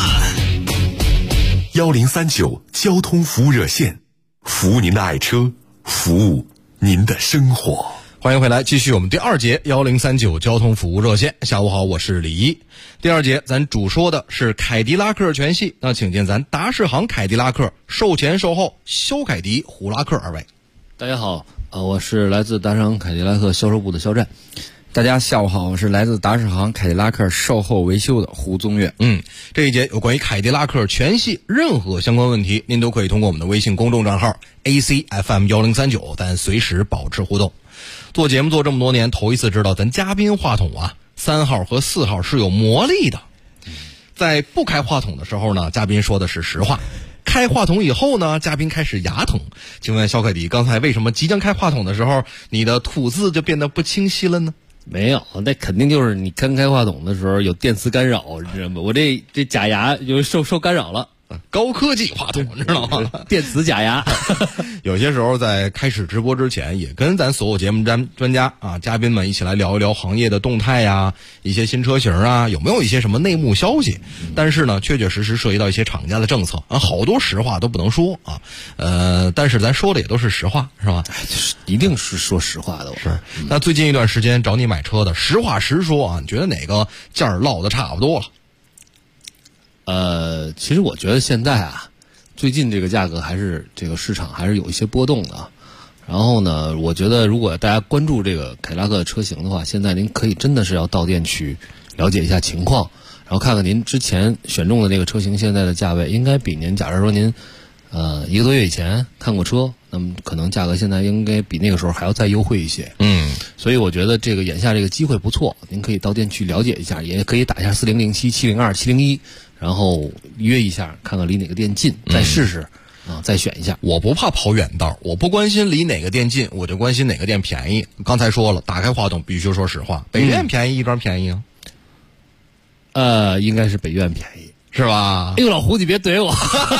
1039交通服务热线，服务您的爱车，服务您的生活。 欢迎回来，继续我们第2节1039交通服务热线。下午好，我是李一。第2节咱主说的是凯迪拉克全系，那请见咱达世行凯迪拉克售前售后修凯迪虎拉克二位。 大家好， 我是来自达士行凯迪拉克销售部的肖战。 大家下午好，我是来自达士行凯迪拉克售后维修的胡宗岳。 这一节有关于凯迪拉克全系任何相关问题，您都可以通过我们的微信公众账号 ACFM1039，咱随时保持互动。做节目做这么多年，头一次知道咱嘉宾话筒啊，3号和4号是有魔力的。在不开话筒的时候呢，嘉宾说的是实话。开话筒以后呢，嘉宾开始牙疼。请问肖凯迪，刚才为什么即将开话筒的时候，你的吐字就变得不清晰了呢？ 没有，那肯定就是你刚开话筒的时候有电磁干扰，你知道吗？我这假牙就受干扰了。 高科技话筒，你知道吗？ 电磁假牙。 有些时候在开始直播之前，也跟咱所有节目专家啊、嘉宾们一起来聊一聊行业的动态呀，一些新车型啊，有没有一些什么内幕消息？但是呢，确确实实涉及到一些厂家的政策啊，好多实话都不能说啊。但是咱说的也都是实话，是吧？ 就是一定是说实话的。 是。那最近一段时间找你买车的，实话实说啊，你觉得哪个价儿落得差不多了？ 其实我觉得现在啊，最近这个价格还是这个市场还是有一些波动的。然后呢，我觉得如果大家关注这个凯迪拉克的车型的话，现在您可以真的是要到店去了解一下情况，然后看看您之前选中的那个车型现在的价位，应该比您假如说您1个多月以前看过车，那么可能价格现在应该比那个时候还要再优惠一些。所以我觉得这个眼下这个机会不错，您可以到店去了解一下，也可以打一下4007、702、701。然后约一下，看看离哪个店近，再试试啊，再选一下。 我不怕跑远道，我不关心离哪个店近，我就关心哪个店便宜。刚才说了，打开话筒必须说实话，北苑便宜，亦庄便宜啊？应该是北苑便宜， 是吧？ 哎呦，老胡，你别怼我。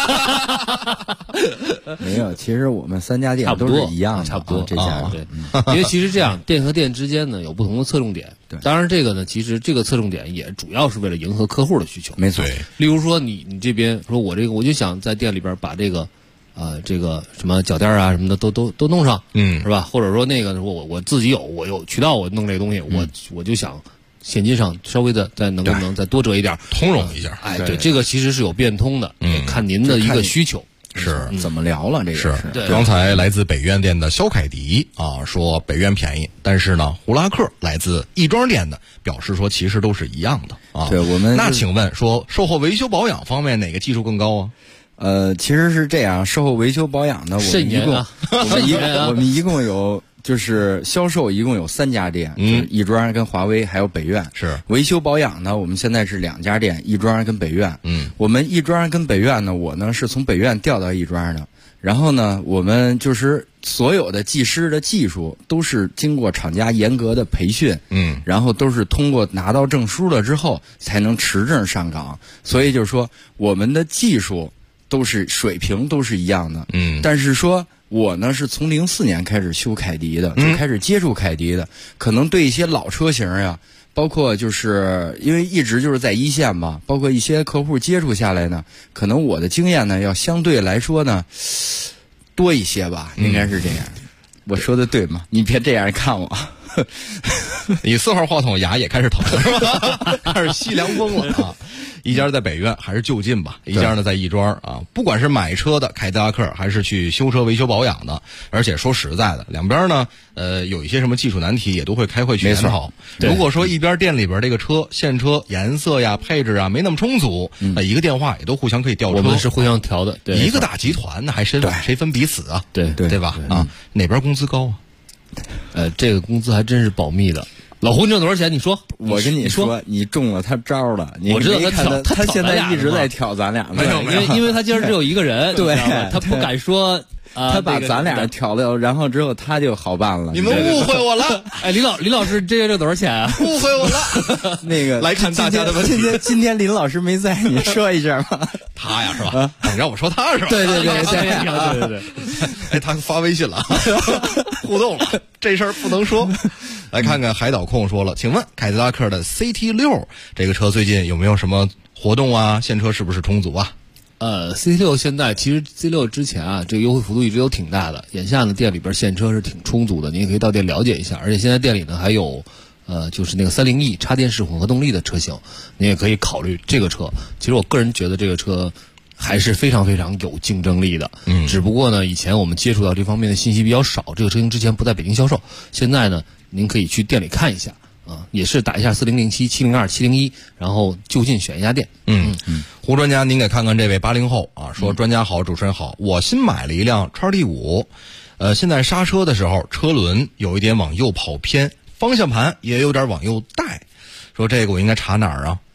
没有，其实我们3家店都是一样的， 差不多这家对。因为其实这样，店和店之间呢有不同的侧重点。对，当然这个呢，其实这个侧重点也主要是为了迎合客户的需求。 没错。 例如说你这边说我这个，我就想在店里边把这个这个什么脚垫啊什么的都弄上，是吧？或者说那个我自己我有渠道，我弄这个东西，我就想现金上稍微的再能不能再多折一点， 通融一下。 对，这个其实是有变通的，看您的一个需求。 是怎么聊了？这个是刚才来自北苑店的肖凯迪啊说北苑便宜，但是呢，胡拉克来自亦庄店的表示说其实都是一样的啊。 对，我们那请问说售后维修保养方面哪个技术更高啊？ 其实是这样，售后维修保养呢，我们一共有。就是销售一共有3家店，就是亦庄跟华威还有北苑。 是维修保养呢，我们现在是2家店，亦庄跟北苑。我们亦庄跟北苑呢，我呢是从北苑调到亦庄的。然后呢，我们就是所有的技师的技术都是经过厂家严格的培训，然后都是通过拿到证书了之后才能持证上岗。所以就是说，我们的技术都是水平都是一样的。但是说。我呢是从04年开始修凯迪的，就开始接触凯迪的，可能对一些老车型呀，包括就是因为一直就是在一线嘛，包括一些客户接触下来呢，可能我的经验呢要相对来说呢多一些吧，应该是这样。我说的对吗？你别这样看我。 你4号话筒牙也开始疼是吧？开始吸凉风了啊！一家在北苑还是就近吧，一家呢在亦庄啊。不管是买车的凯迪拉克，还是去修车维修保养的，而且说实在的，两边呢有一些什么技术难题也都会开会去研讨。如果说一边店里边这个车现车颜色呀、配置啊没那么充足，那一个电话也都互相可以调车。 我们是互相调的，对， 一个大集团那还谁分彼此啊？对吧？啊，哪边工资高啊？ 这个工资还真是保密的。老胡，你挣多少钱？你说， 我跟你说，你中了他招了。 我知道他现在一直在挑咱俩， 没有，因为他今儿只有一个人， 对， 他不敢说。 他把咱俩挑了，然后之后他就好办了。 你们误会我了。 哎，李老师，这月挣多少钱啊？ 误会我了。 那个来看大家的问题。 今天林老师没在，你说一下吧。 他呀，是吧？你让我说他是吧？ 对。 哎，他发微信了，互动了，这事儿不能说。来看看海岛控说了，请问凯迪拉克的 CT6 这个车最近有没有什么活动啊？现车是不是充足啊 ？CT6 现在其实 C6 之前啊，这个优惠幅度一直都挺大的。眼下呢，店里边现车是挺充足的，您也可以到店了解一下。而且现在店里呢还有就是那个301插电式混合动力的车型，您也可以考虑这个车。其实我个人觉得这个车还是非常非常有竞争力的。只不过呢，以前我们接触到这方面的信息比较少，这个车型之前不在北京销售，现在呢，您可以去店里看一下啊，也是打一下4007、702、701，然后就近选一家店。 胡专家，您给看看这位80后啊，说专家好，主持人好，我新买了一辆XT5，现在刹车的时候车轮有一点往右跑偏，方向盘也有点往右带，说这个我应该查哪儿啊？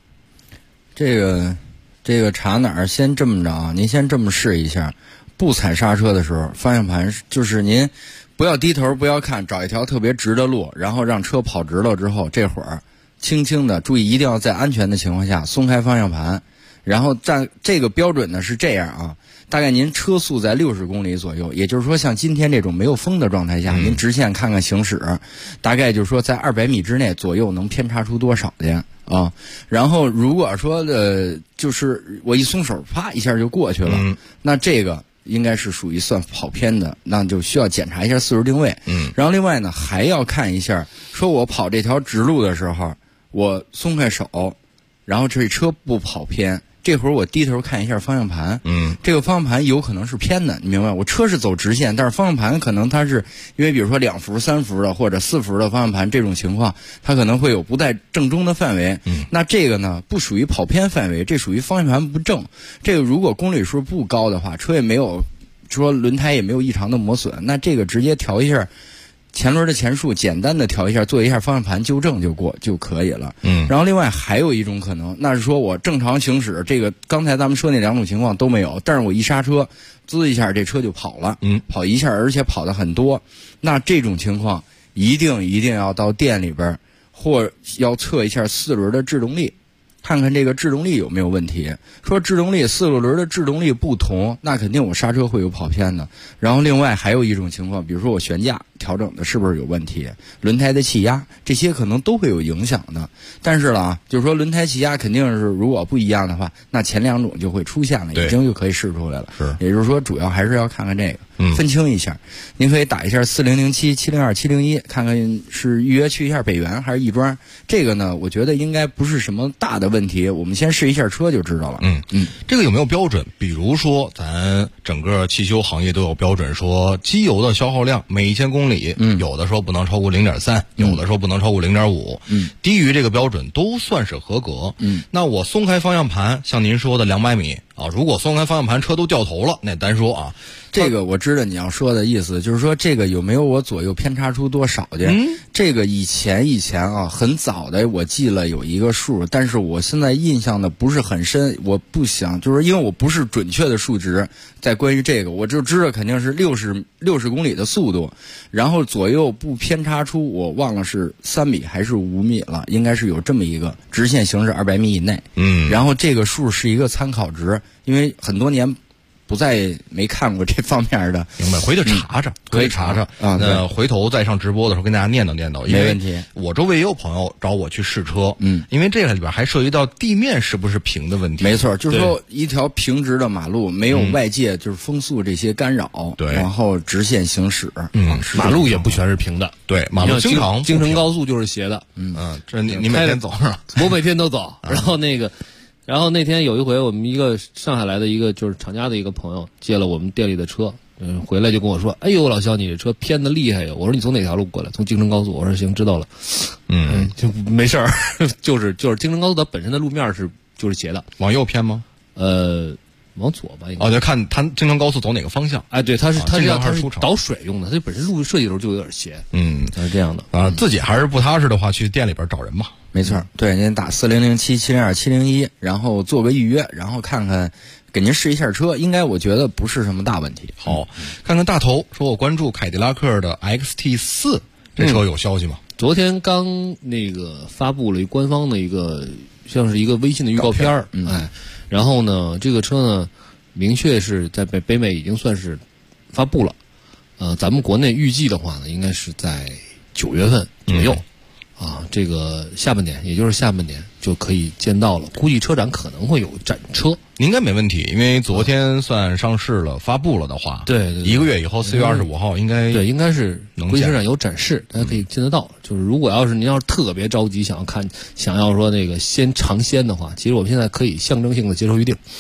这个查哪儿？先这么着啊，您先这么试一下，不踩刹车的时候，方向盘就是您不要低头，不要看，找一条特别直的路，然后让车跑直了之后，这会儿轻轻的，注意一定要在安全的情况下松开方向盘，然后这个标准呢是这样啊，大概您车速在60公里左右，也就是说像今天这种没有风的状态下，您直线看看行驶，大概就是说在200米之内左右能偏差出多少去啊？然后如果说就是我一松手，啪一下就过去了，那这个应该是属于算跑偏的，那就需要检查一下四轮定位。然后另外呢，还要看一下，说我跑这条直路的时候，我松开手，然后这车不跑偏，这会儿我低头看一下方向盘，这个方向盘有可能是偏的，你明白？我车是走直线，但是方向盘可能它是因为比如说2伏、3伏的或者4伏的方向盘，这种情况它可能会有不在正中的范围。那这个呢不属于跑偏范围，这属于方向盘不正。这个如果公里数不高的话，车也没有说轮胎也没有异常的磨损，那这个直接调一下前轮的前束，简单的调一下，做一下方向盘纠正就可以了。然后另外还有一种可能，那是说我正常行驶，这个刚才咱们说那2种情况都没有，但是我一刹车，滋一下这车就跑了，跑一下，而且跑的很多。那这种情况一定要到店里边，或要测一下4轮的制动力，看看这个制动力有没有问题。说制动力4轮的制动力不同，那肯定我刹车会有跑偏的。然后另外还有一种情况，比如说我悬架调整的是不是有问题，轮胎的气压，这些可能都会有影响的。但是了，就是说轮胎气压肯定是如果不一样的话，那前2种就会出现了，已经就可以试出来了。也就是说主要还是要看看这个，分清一下。您可以打一下4007、702、701，看看是预约去一下北园还是亦庄。这个呢，我觉得应该不是什么大的问题，我们先试一下车就知道了。 这个有没有标准？比如说咱整个汽修行业都有标准，说机油的消耗量每1000公里，有的说不能超过0.3，有的说不能超过0.5，低于这个标准都算是合格。那我松开方向盘，像您说的200米啊，如果松开方向盘车都掉头了，那单说啊。 这个我知道你要说的意思，就是说这个有没有我左右偏差出多少去？这个以前啊，很早的我记了有一个数，但是我现在印象的不是很深，我不想，就是因为我不是准确的数值，在关于这个我就知道肯定是60公里的速度，然后左右不偏差出，我忘了是3米还是5米了，应该是有这么一个直线行驶200米以内。然后这个数是一个参考值，因为很多年不再没看过这方面的。 明白，回去查查，可以查查啊。那回头再上直播的时候跟大家念叨念叨， 没问题。 我周围也有朋友找我去试车，因为这个里边还涉及到地面是不是平的问题。 没错，就是说一条平直的马路，没有外界就是风速这些干扰，然后直线行驶。 马路也不全是平的， 对，马路经常京承高速就是斜的。 这你每天走是吧？ 我每天都走，然后那天有一回，我们一个上海来的一个就是厂家的一个朋友借了我们店里的车，回来就跟我说：“哎呦，老肖，你这车偏的厉害呀！”我说：“你从哪条路过来？”从京承高速。我说：“行，知道了。”就没事儿，就是京承高速它本身的路面就是斜的， 往右偏吗？ 往左吧。 就看它京承高速走哪个方向。 哎，对，它是导水用的，它本身路设计的时候就有点斜。它是这样的啊。自己还是不踏实的话，去店里边找人吧。 没错，对，您打4007、702、701，然后做个预约，然后看看，给您试一下车，应该我觉得不是什么大问题。 好，看看大头说，我关注凯迪拉克的 XT4，这车有消息吗？ 昨天刚发布了官方的一个像是一个微信的预告片然后呢，这个车呢，明确是在北美已经算是发布了，咱们国内预计的话呢，应该是在9月份左右。这个下半年，也就是下半年就可以见到了。估计车展可能会有展车， 应该没问题，因为昨天算上市了、发布了的话， 对 ，1个月以后4月25号应该是估计车展有展示，大家可以见得到。就是如果您要是特别着急想要说先尝鲜的话，其实我们现在可以象征性的接受预定。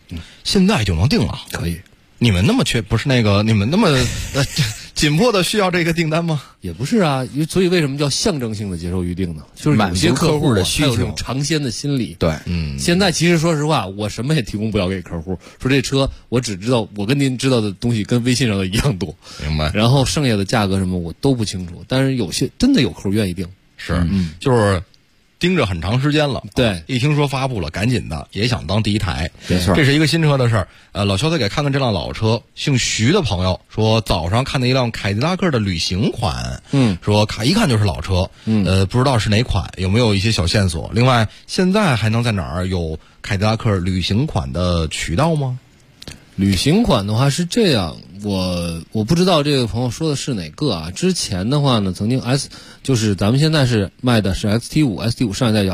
现在就能定了？ 可以。 你们那么不是那个你们那么紧迫的需要这个订单吗？ 也不是啊，所以为什么叫象征性的接受预定呢？就是有些客户的需求， 有这种尝鲜的心理。 对， 现在其实说实话，我什么也提供不了给客户。说这车，我只知道我跟您知道的东西跟微信上的一样多。 明白。 然后剩下的价格什么我都不清楚，但是有些真的有客户愿意订。 是，就是盯着很长时间了， 对， 一听说发布了，赶紧的也想当第一台， 没错， 这是一个新车的事儿。老肖再给看看这辆老车，姓徐的朋友说早上看到一辆凯迪拉克的旅行款，说一看就是老车，不知道是哪款，有没有一些小线索？另外，现在还能在哪儿有凯迪拉克旅行款的渠道吗？ 旅行款的话是这样，我不知道这个朋友说的是哪个啊？之前的话呢，曾经就是咱们现在是卖的是 XT5 上一代叫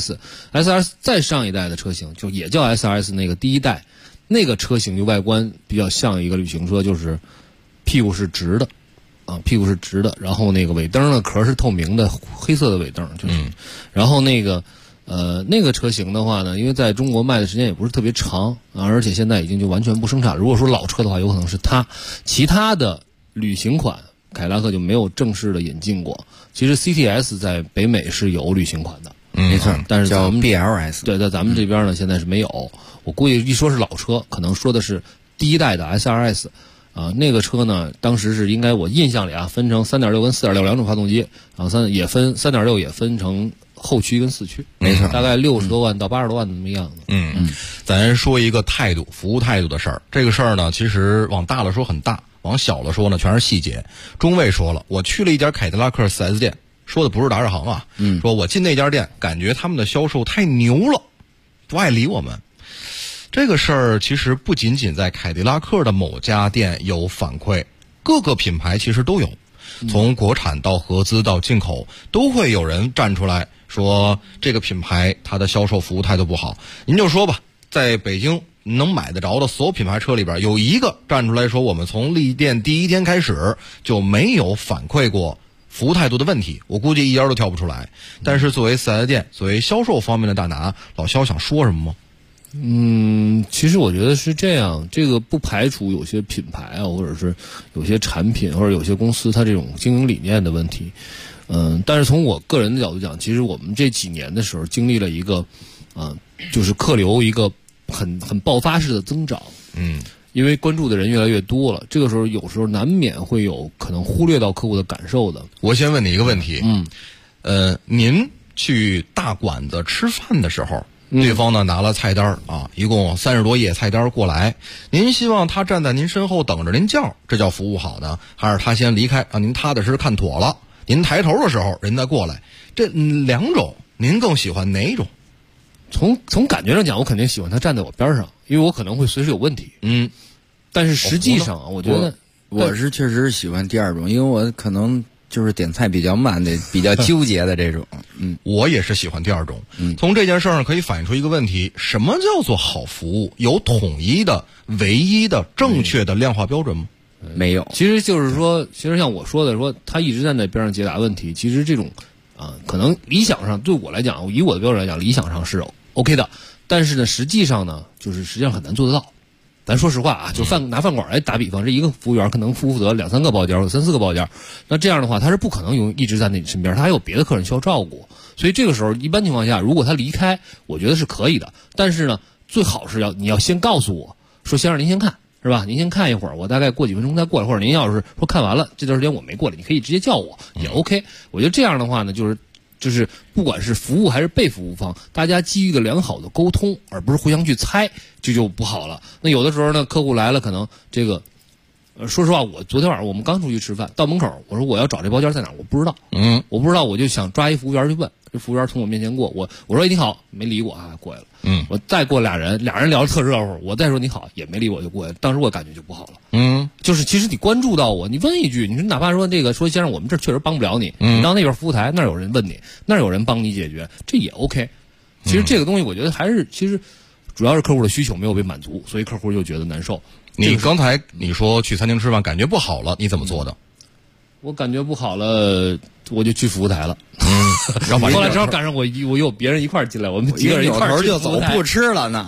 SRS 再上一代的车型就也叫 SRS 那个第一代，那个车型就外观比较像一个旅行车，就是屁股是直的啊，屁股是直的，然后那个尾灯的壳是透明的黑色的尾灯，就是，然后那个车型的话呢，因为在中国卖的时间也不是特别长啊，而且现在已经就完全不生产。如果说老车的话，有可能是它，其他的旅行款凯迪拉克就没有正式的引进过。其实 CTS 在北美是有旅行款的， 没错， 但是咱们叫 BLS， 对，在咱们这边呢，现在是没有。我估计一说是老车，可能说的是第一代的 SRS。那个车呢，当时是应该我印象里啊，分成 3.6 跟 4.6 两种发动机，然后3.6也分成后驱跟四驱， 没错， 大概60多万到80多万的那么样子。 咱说一个态度，服务态度的事儿。这个事儿呢，其实往大了说很大，往小了说呢全是细节。中尉说了，我去了一家凯迪拉克 4S 店，说的不是打扰行啊，说我进那家店，感觉他们的销售太牛了，不爱理我们。这个事儿其实不仅仅在凯迪拉克的某家店有反馈，各个品牌其实都有，从国产到合资到进口，都会有人站出来说这个品牌它的销售服务态度不好。您就说吧，在北京能买得着的所有品牌车里边，有一个站出来说我们从立店第一天开始就没有反馈过服务态度的问题，我估计一家都挑不出来。但是作为4S店，作为销售方面的大拿，老肖想说什么吗？ 其实我觉得是这样，这个不排除有些品牌啊，或者是有些产品或者有些公司它这种经营理念的问题。但是从我个人的角度讲，其实我们这几年的时候经历了一个就是客流一个很爆发式的增长。因为关注的人越来越多了，这个时候有时候难免会有可能忽略到客户的感受的。 我先问你一个问题，您去大馆子吃饭的时候，对方呢拿了菜单啊，一共30多页菜单过来，您希望他站在您身后等着您叫，这叫服务好呢？还是他先离开啊？您踏踏实实看妥了，您抬头的时候人再过来？这两种，您更喜欢哪一种？ 从感觉上讲，我肯定喜欢他站在我边上，因为我可能会随时有问题。但是实际上我觉得我是确实喜欢第二种，因为我可能就是点菜比较慢的，比较纠结的这种。 我也是喜欢第二种。从这件事上可以反映出一个问题：什么叫做好服务？有统一的、唯一的、正确的量化标准吗？ 没有。 其实就是说，其实像我说的，说他一直站在边上解答问题，其实这种可能理想上对我来讲，以我的标准来讲，理想上是 OK 的，但是呢，实际上呢，就是实际上很难做得到。咱说实话啊，就拿饭馆来打比方，这一个服务员可能负责2、3个包间或者3、4个包间，那这样的话他是不可能一直在你身边，他还有别的客人需要照顾，所以这个时候一般情况下，如果他离开，我觉得是可以的。但是呢，最好是你要先告诉我说，先让您先看，是吧？您先看一会儿，我大概过几分钟再过来，或者您要是说看完了这段时间我没过来，你可以直接叫我也 OK。我觉得这样的话呢，就是不管是服务还是被服务方，大家基于一个良好的沟通，而不是互相去猜，这就不好了。那有的时候呢，客户来了，可能这个，说实话，我昨天晚上我们刚出去吃饭，到门口我说我要找这包间在哪儿，我不知道，我不知道，我就想抓一服务员去问，这服务员从我面前过，我说你好，没理我啊，过来了。我再过俩人聊得特热乎，我再说你好，也没理我就过来了，当时我感觉就不好了。就是其实你关注到我，你问一句，你说哪怕说这个说先生，我们这确实帮不了你，你到那边服务台那儿有人问你，那儿有人帮你解决，这也 OK。其实这个东西我觉得还是其实主要是客户的需求没有被满足，所以客户就觉得难受。 你刚才你说去餐厅吃饭感觉不好了，你怎么做的？ 我感觉不好了，我就去服务台了。然后后来正好赶上我有别人一块儿进来，我们几个人一块儿就走不吃了呢。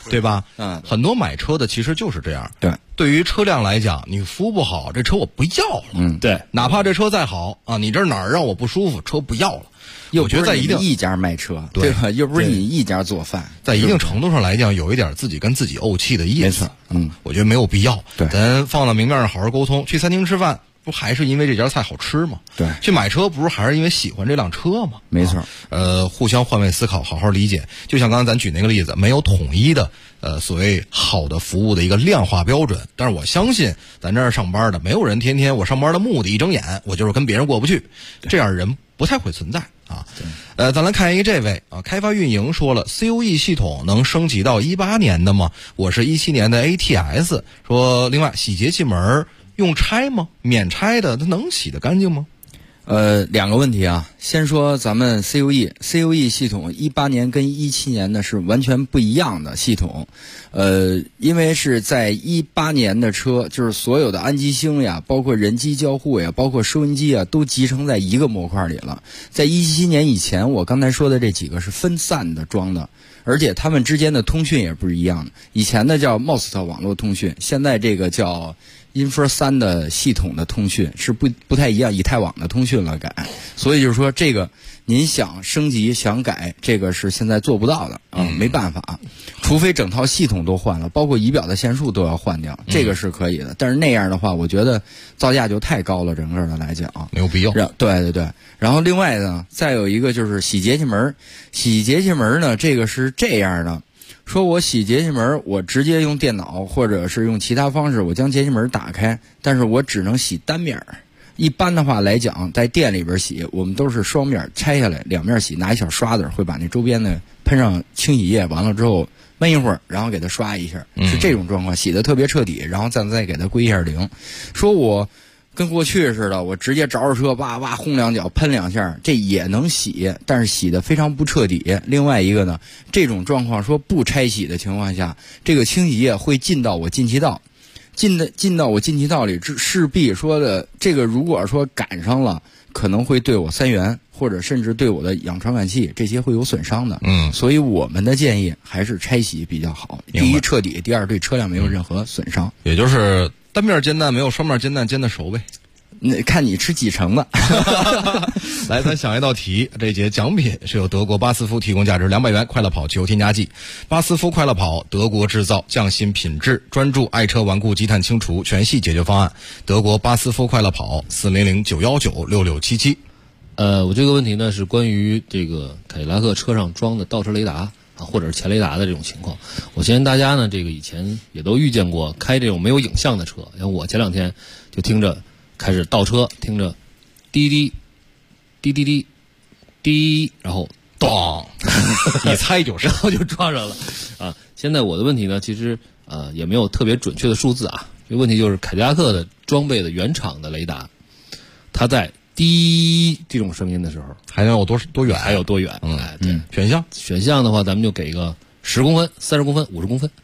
对吧？很多买车的其实就是这样。对于车辆来讲，你服务不好，这车我不要了。 对， 哪怕这车再好啊，你这哪儿让我不舒服，车不要了。我觉得在一家卖车，对吧？又不是你一家做饭， 在一定程度上来讲，有一点自己跟自己怄气的意思。 没错， 我觉得没有必要。 对， 咱放到明面上好好沟通。去餐厅吃饭，不还是因为这家菜好吃吗？ 对， 去买车不是还是因为喜欢这辆车吗？ 没错。 互相换位思考，好好理解。就像刚才咱举那个例子，没有统一的所谓好的服务的一个量化标准。但是我相信咱这儿上班的，没有人天天我上班的目的一睁眼我就是跟别人过不去，这样人不太会存在啊。咱来看一个这位啊，开发运营说了 COE 系统能升级到18年的吗？我是17年的 ATS。说另外洗节气门用拆吗？免拆的它能洗得干净吗？ 两个问题啊。先说咱们 COE 系统18年跟17年呢是完全不一样的系统。因为是在18年的车，就是所有的安机星呀，包括人机交互呀，包括收音机啊，都集成在一个模块里了。在17年以前，我刚才说的这几个是分散的装的，而且它们之间的通讯也不是一样的。以前的叫 MOST 网络通讯，现在这个叫Infra3的系统的通讯是不太一样，以太网的通讯了改。所以就是说这个您想升级想改，这个是现在做不到的啊，没办法，除非整套系统都换了，包括仪表的线数都要换掉，这个是可以的。但是那样的话，我觉得造价就太高了，整个的来讲没有必要。 对。然后另外呢，再有一个就是洗节气门，洗节气门呢，这个是这样的。说我洗节气门，我直接用电脑或者是用其他方式，我将节气门打开，但是我只能洗单面。一般的话来讲，在店里边洗，我们都是双面拆下来，两面洗，拿一小刷子会把那周边的喷上清洗液，完了之后闷一会儿，然后给它刷一下，是这种状况，洗得特别彻底，然后再给它归一下零。说我跟过去似的，我直接着车哇哇轰两脚喷两下，这也能洗，但是洗得非常不彻底。另外一个呢，这种状况说不拆洗的情况下，这个清洗液会进到我进气道，进到我进气道里，势必说的这个如果说赶上了，可能会对我三元或者甚至对我的氧传感器这些会有损伤的。所以我们的建议还是拆洗比较好。第一彻底，第二对车辆没有任何损伤。 也就是单面煎蛋没有双面煎蛋煎的熟呗。 那看你吃几成的。 来，咱想一道题，这节奖品是由德国巴斯夫提供价值200元快乐跑汽油添加剂。巴斯夫快乐跑，德国制造，匠心品质，专注爱车顽固积碳清除全系解决方案。德国巴斯夫快乐跑，400-919-6677。 我这个问题呢是关于这个凯迪拉克车上装的倒车雷达啊，或者是前雷达的这种情况。我相信大家呢，这个以前也都遇见过开这种没有影像的车。像我前两天就听着开始倒车，听着滴滴滴滴滴滴，然后咚， 一猜就是， 然后就撞上了啊！现在我的问题呢，其实也没有特别准确的数字啊。这个问题就是凯迪拉克的装备的原厂的雷达，它在滴这种声音的时候还能有多远？ 还有多远？对，选项的话，咱们就给一个10公分、30公分、50公分。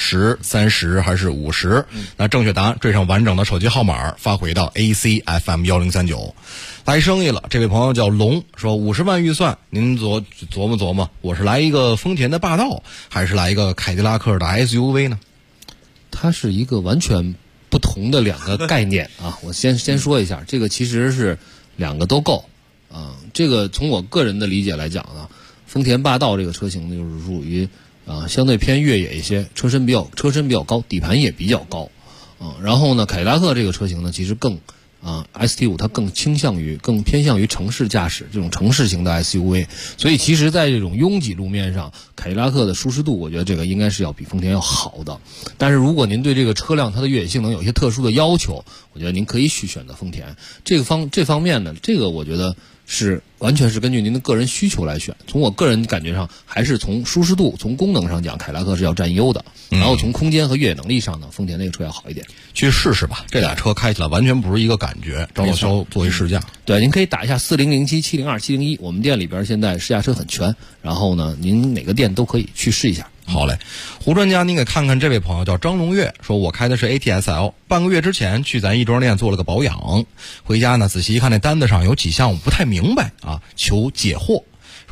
10、30还是50？那正确答案缀上完整的手机号码，发回到 ACFM1039。来生意了，这位朋友叫龙，说50万预算，您琢磨，我是来一个丰田的霸道，还是来一个凯迪拉克的 SUV 呢？ 它是一个完全不同的两个概念啊。我先说一下，这个其实是两个都够啊。这个从我个人的理解来讲呢，丰田霸道这个车型呢，就是属于相对偏越野一些，车身比较高，底盘也比较高然后呢，凯迪拉克这个车型呢，其实更ST5 它更偏向于城市驾驶这种城市型的 SUV， 所以其实在这种拥挤路面上，凯迪拉克的舒适度我觉得这个应该是要比丰田要好的。但是如果您对这个车辆它的越野性能有一些特殊的要求，我觉得您可以去选择丰田。这方面呢，这个我觉得是完全是根据您的个人需求来选。从我个人感觉上，还是从舒适度、从功能上讲，凯迪拉克是要占优的。然后从空间和越野能力上呢，丰田那个车要好一点。 去试试吧，这俩车开起来完全不是一个感觉。张老肖作为试驾， 对，您可以打一下4007-702-701，我们店里边现在试驾车很全。然后呢，您哪个店都可以去试一下。 好嘞，胡专家，您给看看这位朋友叫张龙月，说我开的是 ATS-L， 半个月之前去咱亦庄店做了个保养，回家呢仔细一看那单子上有几项我不太明白啊，求解惑。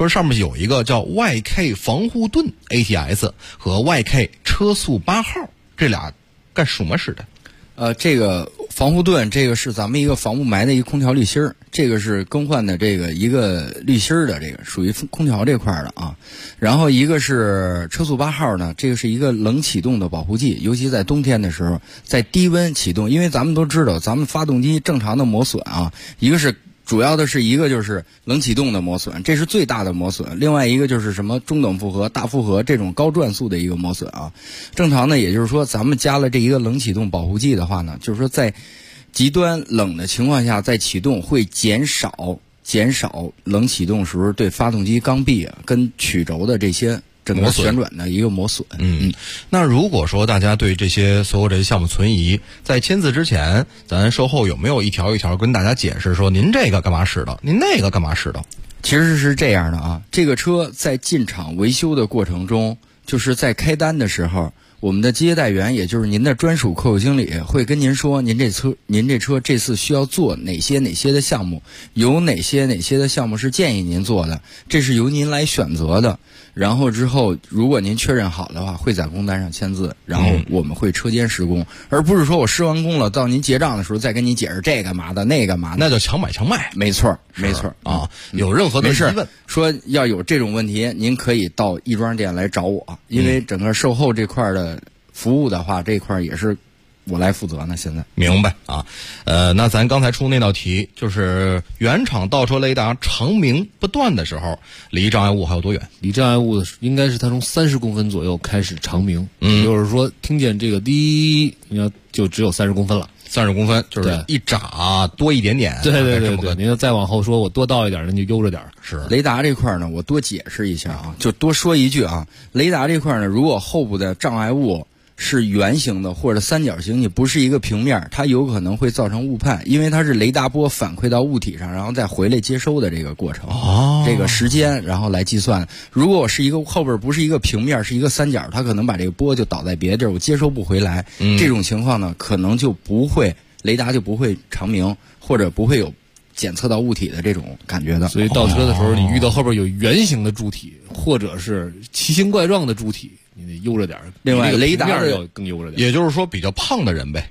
说上面有一个叫 YK 防护盾 ATS 和 YK 车速8号，这俩干什么使的？ 这个防护盾，这个是咱们一个防雾霾的一个空调滤芯儿，这个是更换的这个一个滤芯儿的，这个属于空调这块的啊。然后一个是车速8号呢，这个是一个冷启动的保护剂，尤其在冬天的时候，在低温启动，因为咱们都知道，咱们发动机正常的磨损啊，一个是主要的是一个就是冷启动的磨损，这是最大的磨损。另外一个就是什么中等负荷、大负荷这种高转速的一个磨损啊。正常呢，也就是说咱们加了这一个冷启动保护剂的话呢，就是说在极端冷的情况下再启动会减少冷启动时候对发动机缸壁跟曲轴的这些整个旋转的一个磨损。 那如果说大家对所有这些项目存疑，在签字之前，咱售后有没有一条一条跟大家解释说您这个干嘛使的，您那个干嘛使的？ 其实是这样的啊，这个车在进厂维修的过程中，就是在开单的时候，我们的接待员也就是您的专属客户经理会跟您说，您这车这次需要做哪些的项目，有哪些的项目是建议您做的，这是由您来选择的。然后之后，如果您确认好的话，会在工单上签字，然后我们会车间施工，而不是说我施完工了，到您结账的时候再跟你解释这干嘛的那干嘛的， 那就强买强卖。 没错啊， 有任何的疑问， 说要有这种问题，您可以到亦庄店来找我，因为整个售后这块的服务的话，这块也是我来负责呢。现在明白啊？那咱刚才出那道题，就是原厂倒车雷达长鸣不断的时候，离障碍物还有多远？ 离障碍物应该是它从30公分左右开始长鸣，就是说听见这个滴，就只有30公分了。 30公分就是一眨多一点点。 对，您要再往后说我多倒一点，那就悠着点。 是雷达这块呢，我多解释一下啊，就多说一句啊，雷达这块呢，如果后部的障碍物是圆形的或者三角形，你不是一个平面，它有可能会造成误判，因为它是雷达波反馈到物体上，然后再回来接收的这个过程，这个时间然后来计算。如果我是一个后边不是一个平面，是一个三角，它可能把这个波就导在别的地儿，我接收不回来。这种情况呢，可能就不会雷达就不会长鸣，或者不会有检测到物体的这种感觉的。 所以倒车的时候，你遇到后边有圆形的柱体，或者是奇形怪状的柱体，你得悠着点。 另外，雷达要更悠着点， 也就是说比较胖的人呗。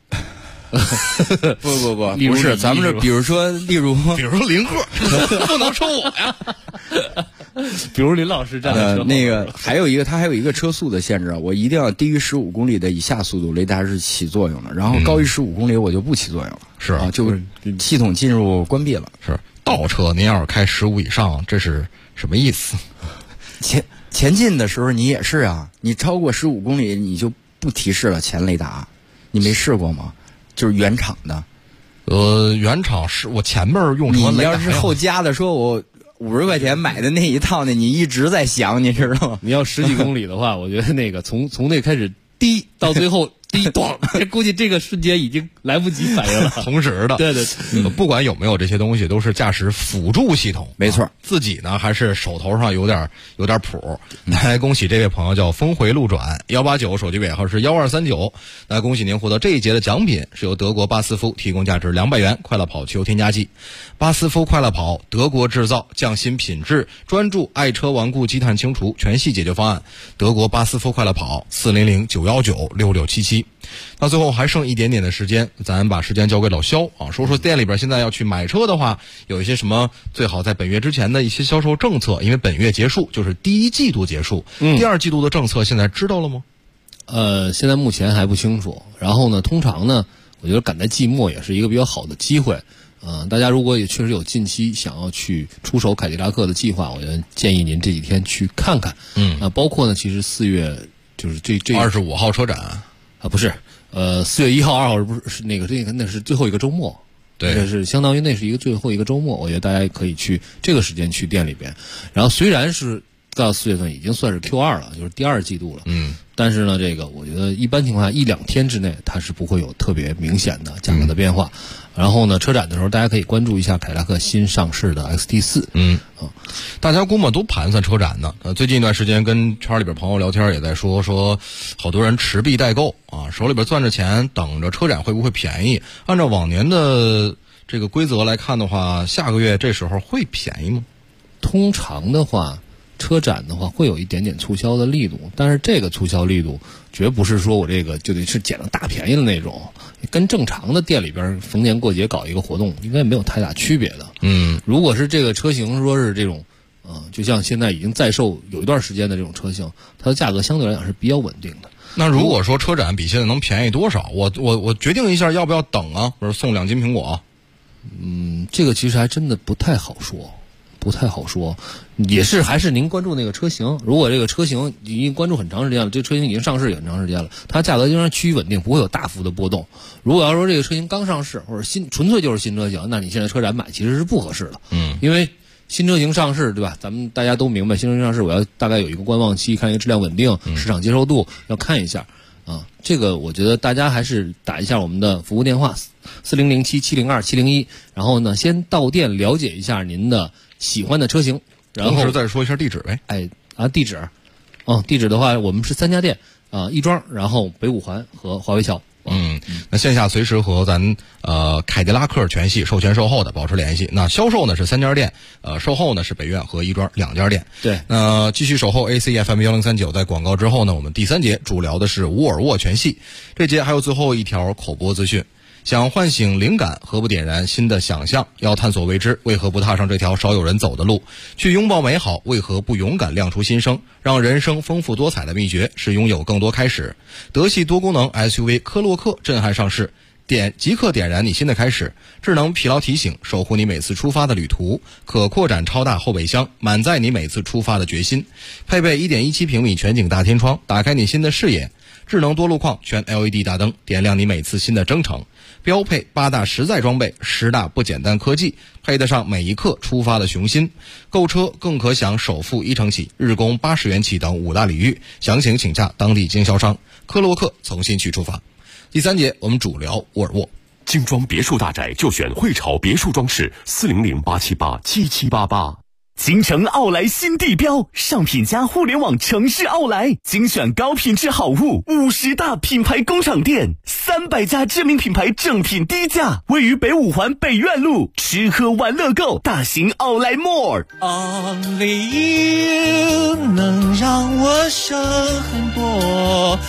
不是，咱们这比如说林鹤，不能说我呀。 比如林老师站在车那个还有一个，它还有一个车速的限制，我一定要低于15公里的以下速度，雷达是起作用的。然后高于15公里我就不起作用了， 是啊，就系统进入关闭了。 是倒车，您要是开15以上，这是什么意思？ 前进的时候你也是啊，你超过15公里你就不提示了前雷达，你没试过吗？就是原厂的， 原厂是我前面用什么雷达？ 你要是后加的，说我50块钱买的那一套呢，你一直在响，你知道吗？ 你要10几公里的话，我觉得那个从那开始滴到最后滴咣，估计这个瞬间已经来不及反应了。 同时的， 对， 不管有没有这些东西，都是驾驶辅助系统。 没错， 自己呢还是手头上有点谱。来，恭喜这位朋友叫峰回路转189，手机尾号是1239。来，恭喜您获得这一节的奖品，是由德国巴斯夫提供价值200元快乐跑汽油添加剂。巴斯夫快乐跑，德国制造，匠心品质，专注爱车顽固积碳清除全系解决方案。德国巴斯夫快乐跑，400-919-6677。那最后还剩一点点的时间，咱把时间交给老肖啊，说说店里边现在要去买车的话，有一些什么最好在本月之前的一些销售政策，因为本月结束就是第1季度结束，第2季度的政策现在知道了吗？ 现在目前还不清楚。然后呢，通常呢，我觉得赶在季末也是一个比较好的机会。大家如果也确实有近期想要去出手凯迪拉克的计划，我觉得建议您这几天去看看。包括呢，其实4月就是这 25号车展啊，不是，4月1号、2号不是那是最后一个周末。 对， 这是相当于那是一个最后一个周末，我觉得大家可以去这个时间去店里边。然后虽然是到4月份已经算是 Q2 了，就是第2季度了，但是呢，这个我觉得一般情况下1-2天之内它是不会有特别明显的价格的变化。然后呢，车展的时候大家可以关注一下凯迪拉克新上市的 XT4。 大家估摸都盘算车展呢。最近一段时间跟圈里边朋友聊天也在说好多人持币代购啊，手里边攥着钱等着车展会不会便宜。按照往年的这个规则来看的话，下个月这时候会便宜吗？ 通常的话，车展的话会有一点点促销的力度，但是这个促销力度绝不是说我这个就得是捡了大便宜的那种，跟正常的店里边逢年过节搞一个活动应该没有太大区别的。如果是这个车型说是这种就像现在已经在售有一段时间的这种车型，它的价格相对来讲是比较稳定的。 那如果说车展比现在能便宜多少，我决定一下要不要等啊，或者送2斤苹果。 这个其实还真的不太好说，也是还是您关注那个车型。如果这个车型已经关注很长时间了，这个车型已经上市也很长时间了，它价格仍然趋于稳定，不会有大幅的波动。如果要说这个车型刚上市或者纯粹就是新车型，那你现在车展买其实是不合适的。因为新车型上市，对吧？咱们大家都明白，新车型上市我要大概有一个观望期，看一个质量稳定、市场接受度，要看一下啊。这个我觉得大家还是打一下我们的服务电话4007-702-701，然后呢，先到店了解一下您的喜欢的车型，然后再说一下地址呗。 地址的话，我们是3家店亦庄，然后北五环和华威桥。 那线下随时和咱凯迪拉克全系授权售后的保持联系。那销售呢是3家店，售后呢是北苑和亦庄2家店。 对， 继续守候 ACFM 1039，在广告之后呢，我们第3节主聊的是沃尔沃全系。这节还有最后一条口播资讯。想唤醒灵感，何不点燃新的想象？要探索未知，为何不踏上这条少有人走的路？去拥抱美好，为何不勇敢亮出新生？让人生丰富多彩的秘诀是拥有更多开始。德系多功能 SUV 科洛克震撼上市，即刻点燃你新的开始。智能疲劳提醒，守护你每次出发的旅途。可扩展超大后备箱，满载你每次出发的决心。配备 1.17 平米全景大天窗，打开你新的视野。智能多路况全 LED 大灯，点亮你每次新的征程。标配8大实在装备，10大不简单科技，配得上每一刻出发的雄心。购车更可享首付1成起，日供80元起等5大礼遇。详情请洽当地经销商。科洛克从新区出发。第3节我们主聊沃尔沃。 精装别墅大宅就选汇潮别墅装饰，400-878-7788。 京城奥莱新地标，上品加互联网城市奥莱，精选高品质好物，50大品牌工厂店，300家知名品牌正品低价，位于北五环北苑路，吃喝玩乐购大型奥莱 Mall。Only you 能让我省很多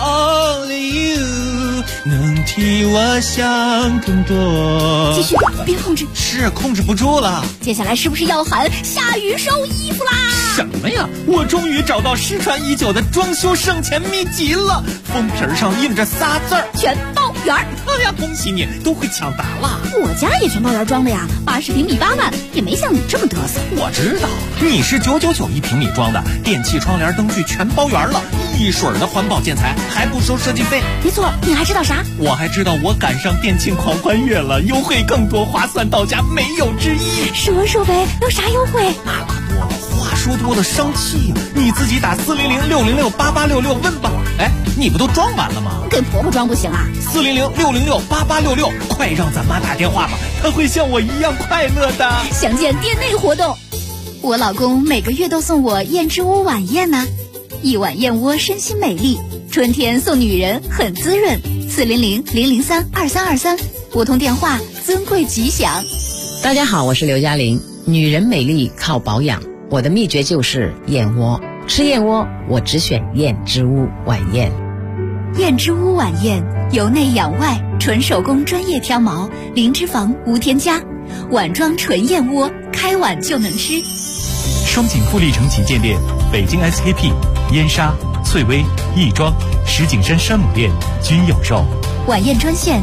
，Only you 能替我想更多。 继续，别控制， 是控制不住了。 接下来是不是要喊下雨收衣服啦？ 什么呀？我终于找到失传已久的装修省钱秘籍了，封皮上印着仨字儿： 全包圆。 哎呀，恭喜你，都会抢答了。 我家也全包圆装的呀，80平米8万，也没像你这么嘚瑟。 我知道，你是999一平米装的，电器、窗帘、灯具全包圆了，一水的环保建材，还不收设计费。 没错，你还知道啥？ 我还知道我赶上电竞狂欢月了，优惠更多，划算到家，没有之一。 说呗，有啥优惠？ 那可多了，话说多了生气呀！你自己打400-606-8866问吧。哎，你不都装完了吗？ 给婆婆装不行啊 ！400-606-8866，快让咱妈打电话吧，她会像我一样快乐的。 详见店内活动。我老公每个月都送我燕之屋晚宴呢，一碗燕窝身心美丽，春天送女人很滋润。400-003-2323，拨通电话，尊贵吉祥。 大家好，我是刘嘉玲。女人美丽靠保养，我的秘诀就是燕窝。吃燕窝，我只选燕之屋晚宴。 燕之屋晚宴，由内养外，纯手工专业挑毛，零脂肪无添加，碗装纯燕窝，开碗就能吃。 双井富力城旗舰店、北京 SKP、燕莎、翠微、亦庄、石景山山姆店均有售。 晚宴专线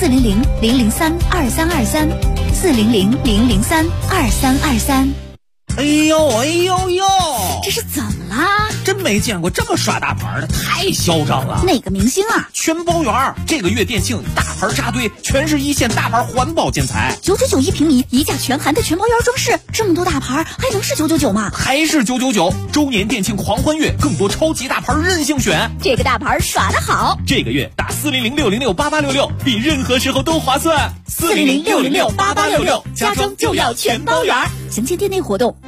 400-003-2323。400-003-2323。 哎呦哎呦呦！ 这是怎么啦？ 真没见过这么耍大牌的，太嚣张了！ 哪个明星啊？ 全包圆，这个月店庆大牌扎堆，全是一线大牌环保建材 ，999一平米，一价全含的全包圆装饰，这么多大牌还能是999吗？ 还是999！周年店庆狂欢月，更多超级大牌任性选， 这个大牌耍得好！ 这个月打400-606-8866，比任何时候都划算。 400-606-8866，家装就要全包圆。详见店内活动。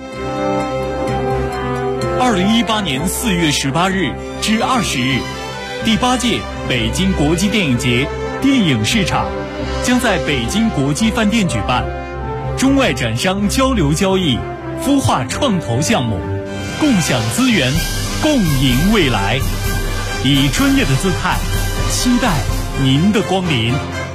2018年4月18日至20日，第8届北京国际电影节电影市场将在北京国际饭店举办，中外展商交流交易， 孵化创投项目，共享资源，共赢未来。以专业的姿态，期待您的光临。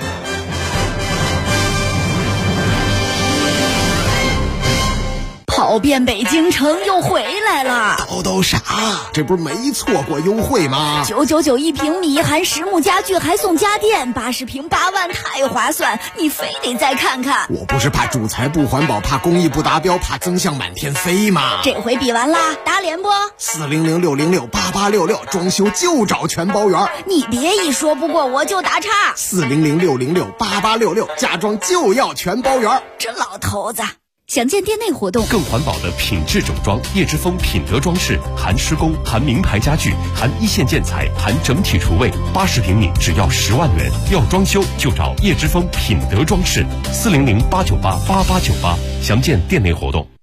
跑遍北京城又回来了， 叨啥？这不是没错过优惠吗 ？999一平米，含实木家具还送家电，80平8万，太划算！你非得再看看。 我不是怕主材不环保，怕工艺不达标，怕增项满天飞吗？ 这回比完啦，打脸不 ？400-606-8866，装修就找全包圆。 你别一说不过我就打岔。 400-606-8866，家装就要全包圆。 这老头子。详见店内活动。 更环保的品质整装，叶之峰品德装饰，含施工，含名牌家具，含一线建材，含整体厨卫，80平米只要10万元。要装修就找叶之峰品德装饰，400-898-8898，详见店内活动。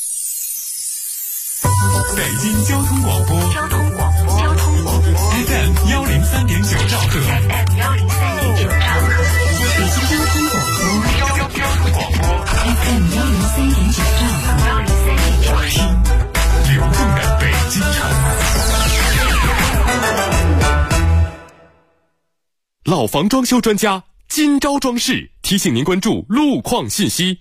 北京交通广播FM 103.9兆赫， FM 103.9兆赫，北京交通广播FM 103.9兆赫， 听流动的北京城。 老房装修专家今朝装饰提醒您关注路况信息。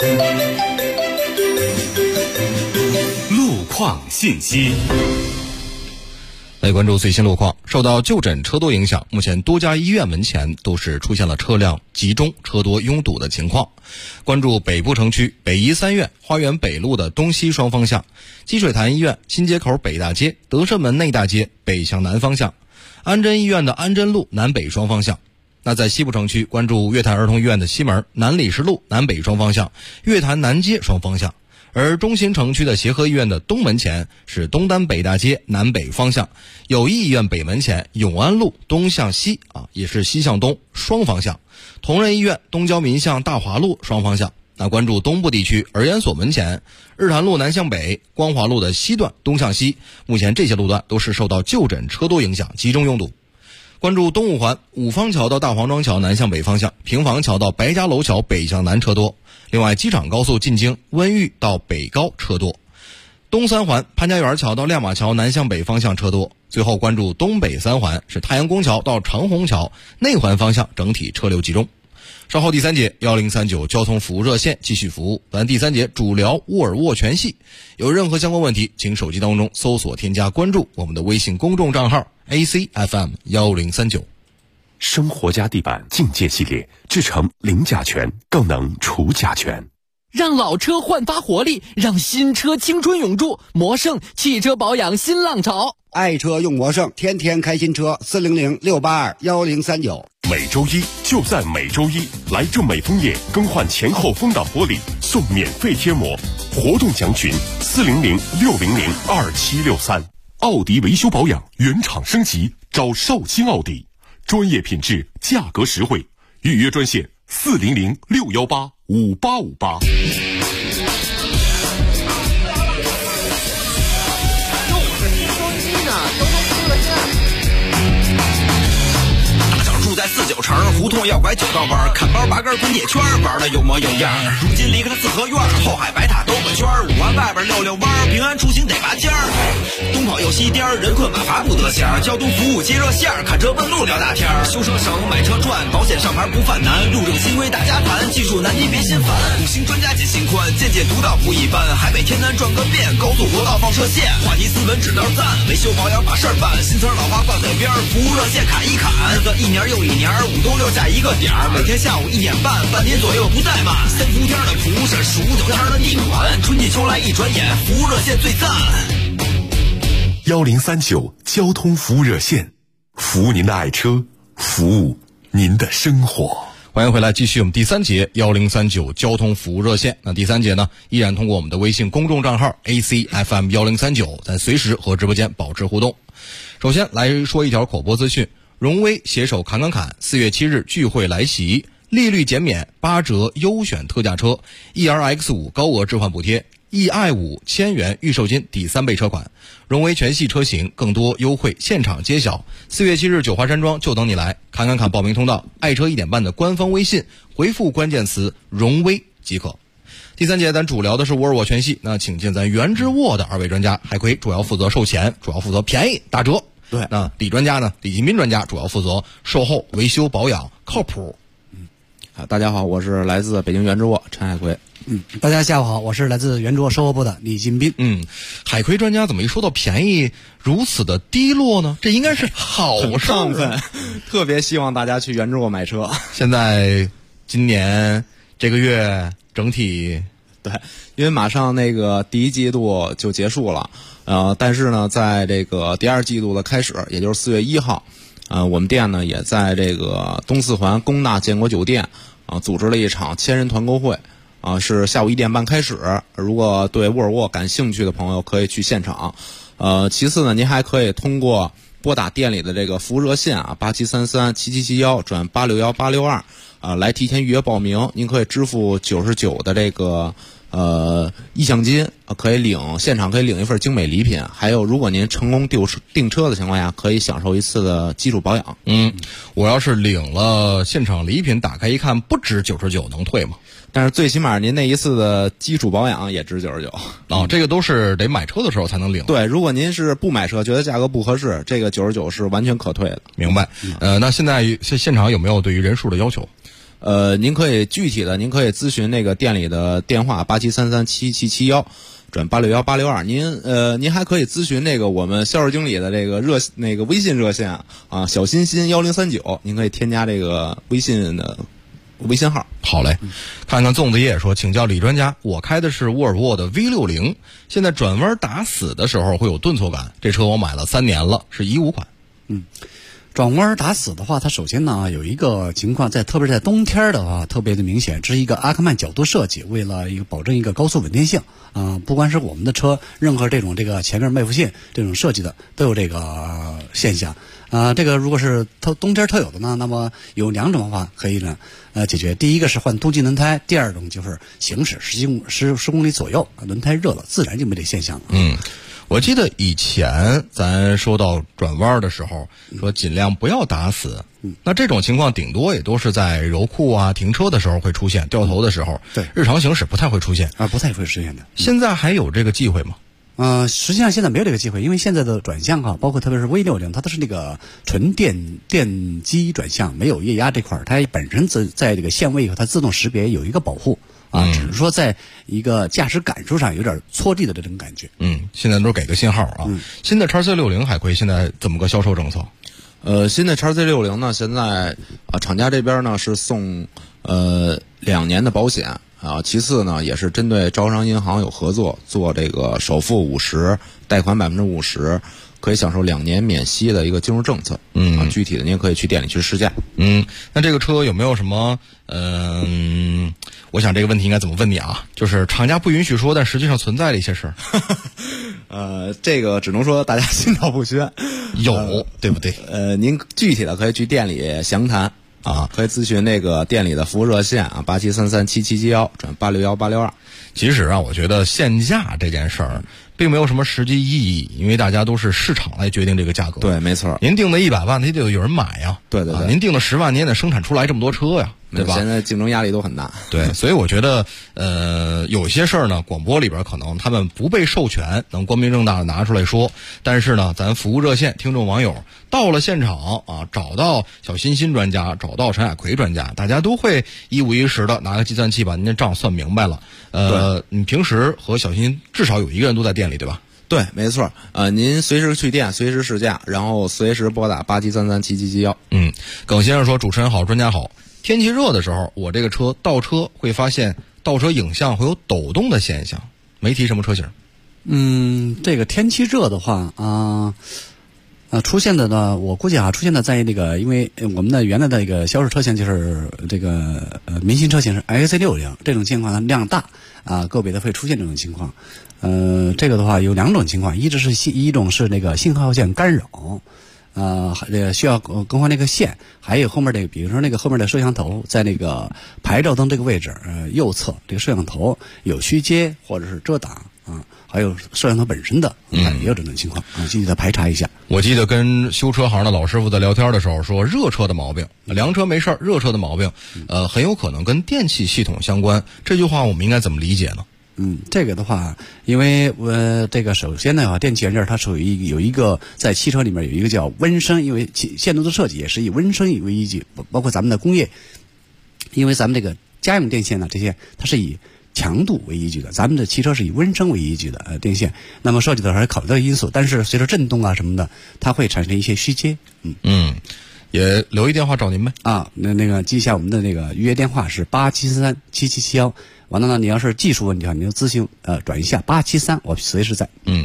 路况信息。 来关注最新路况。受到就诊车多影响，目前多家医院门前都是出现了车辆集中、车多拥堵的情况。关注北部城区北医三院花园北路的东西双方向，积水潭医院新街口北大街、德胜门内大街北向南方向，安贞医院的安贞路南北双方向。那在西部城区，关注粤坛儿童医院的西门、南礼士路南北双方向、粤坛南街双方向。而中心城区的协和医院的东门前是东单北大街南北方向，友谊医院北门前永安路东向西也是西向东双方向，同仁医院东郊民巷大华路双方向。那关注东部地区儿研所门前日坛路南向北光华路的西段东向西，目前这些路段都是受到就诊车多影响集中拥堵。关注东五环五方桥到大黄庄桥南向北方向，平房桥到白家楼桥北向南车多。另外，机场高速进京温榆到北高车多。东三环潘家园桥到亮马桥南向北方向车多。最后关注东北三环是太阳宫桥到长虹桥内环方向整体车流集中。稍后第三节1039交通服务热线继续服务，咱第三节主聊沃尔沃全系。有任何相关问题，请手机当中搜索添加关注我们的微信公众账号 ACFM 1039。 生活家地板境界系列制成零甲醛，更能除甲醛。 让老车焕发活力，让新车青春永驻。魔胜汽车保养新浪潮， 爱车用魔胜，天天开新车。400-682-1039。 每周一就在每周一，来正美枫叶更换前后风挡玻璃，送免费贴膜。活动详询400-600-2763。奥迪维修保养原厂升级，找绍兴奥迪，专业品质，价格实惠。预约专线400-618-5858。 住在49城胡同要拐9道弯，看包拔根滚铁圈，玩的有模有样。如今离开了四合院，后海白塔兜个圈，5环外边溜溜弯，平安出行得拔尖儿。东跑又西颠，人困马乏不得闲，交通服务接热线，看车问路聊大天。修车省，买车赚，保险上牌不犯难，路政新规大家谈，技术难题别心烦。5星专家解心宽，见解独到不一般。海北天南转个遍，高速国道放射线，话题斯文指道赞，维修保养把事儿办。新词老话挂嘴边，服务热线砍一砍，个一年又一年，5冬6夏一个点儿，每天下午1点半，半年左右不怠慢。3伏天的蒲是数9天的地暖，春季秋来一转眼，服务热线最赞。 1039交通服务热线，服务您的爱车，服务您的生活。 欢迎回来，继续我们第三节1039交通服务热线。那第三节呢，依然通过我们的微信公众账号 ACFM 1039，在随时和直播间保持互动。首先来说一条口播资讯，荣威携手侃，4月7日聚会来袭，利率减免8折优选特价车 ERX5 高额置换补贴，eI5 1000元预售金抵3倍车款，荣威全系车型更多优惠现场揭晓。4月7日九华山庄就等你来，侃报名通道爱车1点半的官方微信回复关键词荣威即可。 第3节咱主聊的是沃尔沃全系，那请进咱原之沃的2位专家，海葵主要负责售前，主要负责便宜打折。 对， 那李专家呢，李金斌专家主要负责售后维修保养靠谱。 大家好，我是来自北京原之沃陈海葵。 大家下午好，我是来自原之沃售后部的李金斌。 海葵专家怎么一说到便宜如此的低落呢？这应该是好事儿，特别希望大家去原之沃买车。 现在今年这个月整体对，因为马上那个第1季度就结束了，但是呢，在这个第2季度的开始，也就是4月1号，我们店呢也在这个东四环龚大建国酒店组织了一场1000人团购会，是下午1点半开始。如果对沃尔沃感兴趣的朋友可以去现场。其次呢，您还可以通过拨打店里的这个服务热线87337771转861862来提前预约报名。您可以支付99的这个意向金，现场可以领一份精美礼品。还有，如果您成功订车的情况下，可以享受1次的基础保养。 我要是领了现场礼品，打开一看不值99，能退吗？ 但是最起码您那1次的基础保养也值99。 这个都是得买车的时候才能领。 对，如果您是不买车，觉得价格不合适，这个99是完全可退的。 明白。那现在现场有没有对于人数的要求？ 您可以咨询那个店里的电话87337771转861862。您还可以咨询那个我们销售经理的这个微信热线小欣欣1039，您可以添加这个微信号。 好嘞，看看粽子爷说，请教李专家，我开的是沃尔沃的 V60， 现在转弯打死的时候会有顿挫感，这车我买了3年了，是15款。 转弯打死的话，它首先呢有一个情况，特别是在冬天的话特别的明显，这是一个阿克曼角度设计，为了保证一个高速稳定性不光是我们的车，任何这种前面麦弗逊这种设计的都有这个现象。这个如果是冬天特有的呢，那么有2种方法可以呢解决。第一个是换冬季轮胎，第2种就是行驶10公里左右，轮胎热了，自然就没这现象了。 我记得以前咱说到转弯的时候，说尽量不要打死。那这种情况顶多也都是在柔库停车的时候会出现，掉头的时候， 对， 日常行驶不太会出现。 不太会出现的。 现在还有这个忌讳吗？ 实际上现在没有这个机会，因为现在的转向包括特别是 V60， 它都是那个纯电机转向，没有液压这块，它本身在这个限位以后，它自动识别有一个保护只是说在一个驾驶感受上有点搓地的这种感觉。 现在都给个信号新的 XC60 海葵现在怎么个销售政策？ 新的 XC60 呢，现在厂家这边呢是送2年的保险其次呢也是针对招商银行有合作，做这个首付50%，贷款50%，可以享受2年免息的一个金融政策。具体的您可以去店里去试驾。 那这个车有没有什么我想这个问题应该怎么问你就是厂家不允许说，但实际上存在的一些事儿。 这个只能说大家心照不宣， 有对不对？ 您具体的可以去店里详谈可以咨询那个店里的服务热线87337771转861862。 其实我觉得限价这件事儿并没有什么实际意义，因为大家都是市场来决定这个价格。 对，没错。 您定的100万，它得有人买呀。 对。 您定的10万，您也得生产出来这么多车呀，对吧？ 现在竞争压力都很大。 对，所以我觉得有些事儿呢，广播里边可能他们不被授权能光明正大的拿出来说，但是呢，咱服务热线听众网友到了现场找到小欣欣专家，找到陈海葵专家，大家都会一五一十的拿个计算器把您的账算明白了。你平时和小欣至少有一个人都在店里，对吧？ 对，没错。您随时去店，随时试驾，然后随时拨打87337771。 耿先生说，主持人好，专家好。天气热的时候，我这个车倒车会发现倒车影像会有抖动的现象，没提什么车型。 这个天气热的话出现的呢，我估计出现的在那个，因为我们的原来的一个销售车型就是这个明星车型是 XC60， 这种情况呢量大个别的会出现这种情况。这个的话有2种情况，一种是那个信号线干扰，需要更换那个线，还有后面这个，比如说那个后面的摄像头在那个牌照灯这个位置右侧这个摄像头有虚接或者是遮挡还有摄像头本身的，也有这种情况啊，具体的排查一下。 我记得跟修车行的老师傅在聊天的时候说，热车的毛病，凉车没事儿，热车的毛病，很有可能跟电气系统相关。这句话我们应该怎么理解呢？ 这个的话，因为这个首先呢，电气元件它属于有一个在汽车里面有一个叫温升，因为线路的设计也是以温升为依据，包括咱们的工业，因为咱们这个家用电线呢，这些它是以强度为依据的，咱们的汽车是以温升为依据的电线，那么设计的时候还考虑到因素，但是随着震动啊什么的，它会产生一些虚接。 也留一电话找您呗。 那个记一下我们的那个预约电话是87337771。完了呢，你要是技术问题啊，你就咨询转一下873，我随时在。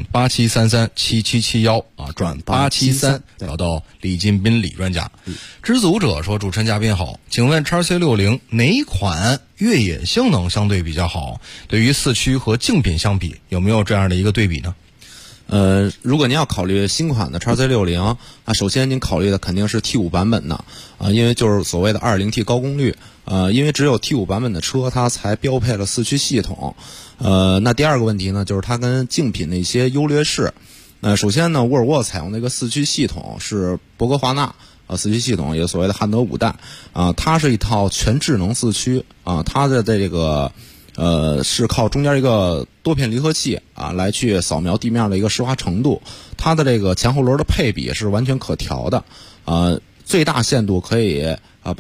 87337771转873，找到李金斌李专家。知足者说：“主持人嘉宾好，请问 XC60 哪款越野性能相对比较好？对于四驱和竞品相比，有没有这样的一个对比呢？” 如果您要考虑新款的 XC60 首先您考虑的肯定是 T5 版本的因为就是所谓的 2.0T 高功率因为只有 T5 版本的车它才标配了四驱系统。那第二个问题呢，就是它跟竞品的一些优劣势。首先呢，沃尔沃采用的一个四驱系统是博格华纳四驱系统，也所谓的汉德5代它是一套全智能四驱它的这个是靠中间一个多片离合器来去扫描地面的一个湿滑程度，它的这个前后轮的配比是完全可调的最大限度可以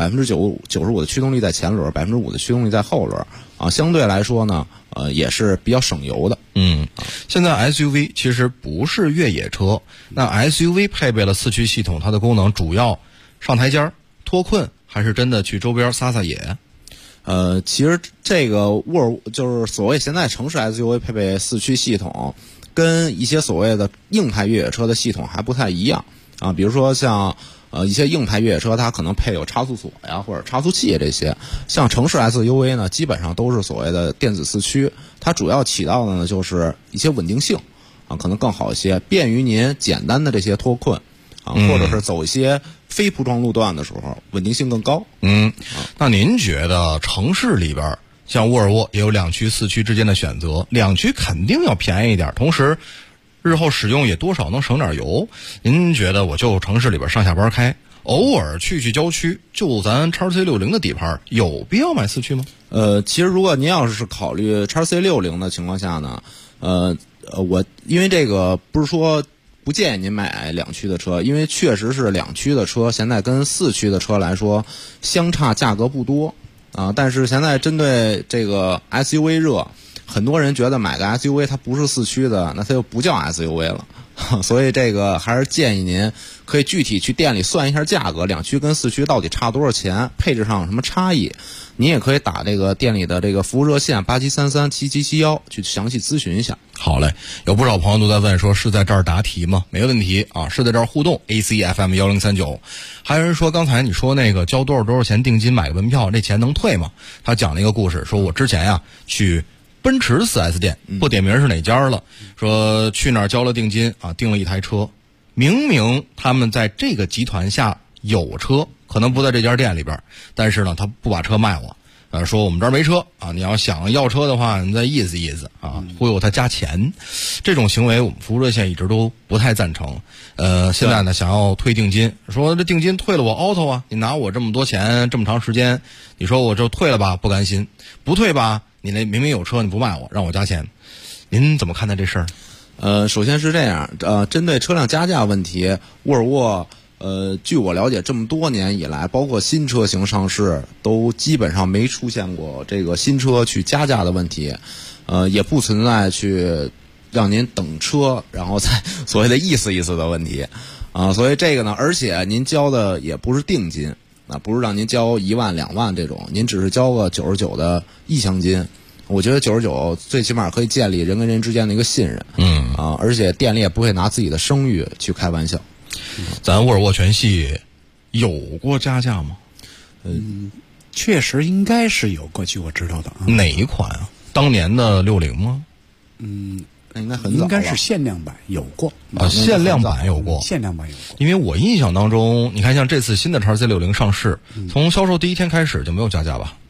95%的驱动力在前轮，5%的驱动力在后轮相对来说呢也是比较省油的。 现在 SUV 其实不是越野车，那 SUV 配备了四驱系统，它的功能主要上台阶脱困，还是真的去周边撒撒野？ 其实这个就是所谓现在城市 SUV 配备四驱系统，跟一些所谓的硬派越野车的系统还不太一样比如说像一些硬派越野车它可能配有差速锁呀或者差速器这些，像城市 SUV 呢基本上都是所谓的电子四驱，它主要起到的呢就是一些稳定性可能更好一些，便于您简单的这些脱困或者是走一些非铺装路段的时候稳定性更高。 那您觉得城市里边像沃尔沃也有两驱四驱之间的选择，两驱肯定要便宜一点，同时日后使用也多少能省点油，您觉得我就城市里边上下班开，偶尔去郊区，就咱 XC60 的底盘，有必要买四驱吗？ 其实如果您要是考虑 XC60 的情况下呢我因为这个不是说不建议您买两驱的车，因为确实是两驱的车现在跟四驱的车来说相差价格不多但是现在针对这个 SUV 热，很多人觉得买个 SUV 它不是四驱的，那它就不叫 SUV 了所以这个还是建议您可以具体去店里算一下价格，两驱跟四驱到底差多少钱，配置上有什么差异，您也可以打这个店里的这个服务热线87337771去详细咨询一下。 好嘞，有不少朋友都在问说是在这儿答题吗？没问题是在这儿互动 ACFM1039。还有人说刚才你说那个交多少钱定金买个门票，这钱能退吗？他讲了一个故事，说我之前去奔驰 4S 店，不点名是哪家了，说去那儿交了定金订了一台车，明明他们在这个集团下有车，可能不在这家店里边，但是呢他不把车卖我，说我们这儿没车你要想要车的话你再意思意思忽悠他加钱，这种行为我们服务热线一直都不太赞成。现在呢想要退定金，说这定金退了我 auto 你拿我这么多钱这么长时间，你说我就退了吧不甘心，不退吧你那明明有车你不卖我让我加钱，您怎么看待这事儿？ 首先是这样针对车辆加价问题，沃尔沃据我了解这么多年以来，包括新车型上市都基本上没出现过这个新车去加价的问题也不存在去让您等车然后再所谓的意思意思的问题所以这个呢，而且您交的也不是定金不是让您交1万2万这种，您只是交个99的意向金，我觉得99最起码可以建立人跟人之间的一个信任而且店里也不会拿自己的声誉去开玩笑。 咱沃尔沃全系有过加价吗？ 确实应该是有过，据我知道的哪一款当年的60吗？ 那应该很早了， 应该是限量版有过限量版有过， 限量版有过。 因为我印象当中，你看像这次新的 XC60 上市，从销售第一天开始就没有加价吧？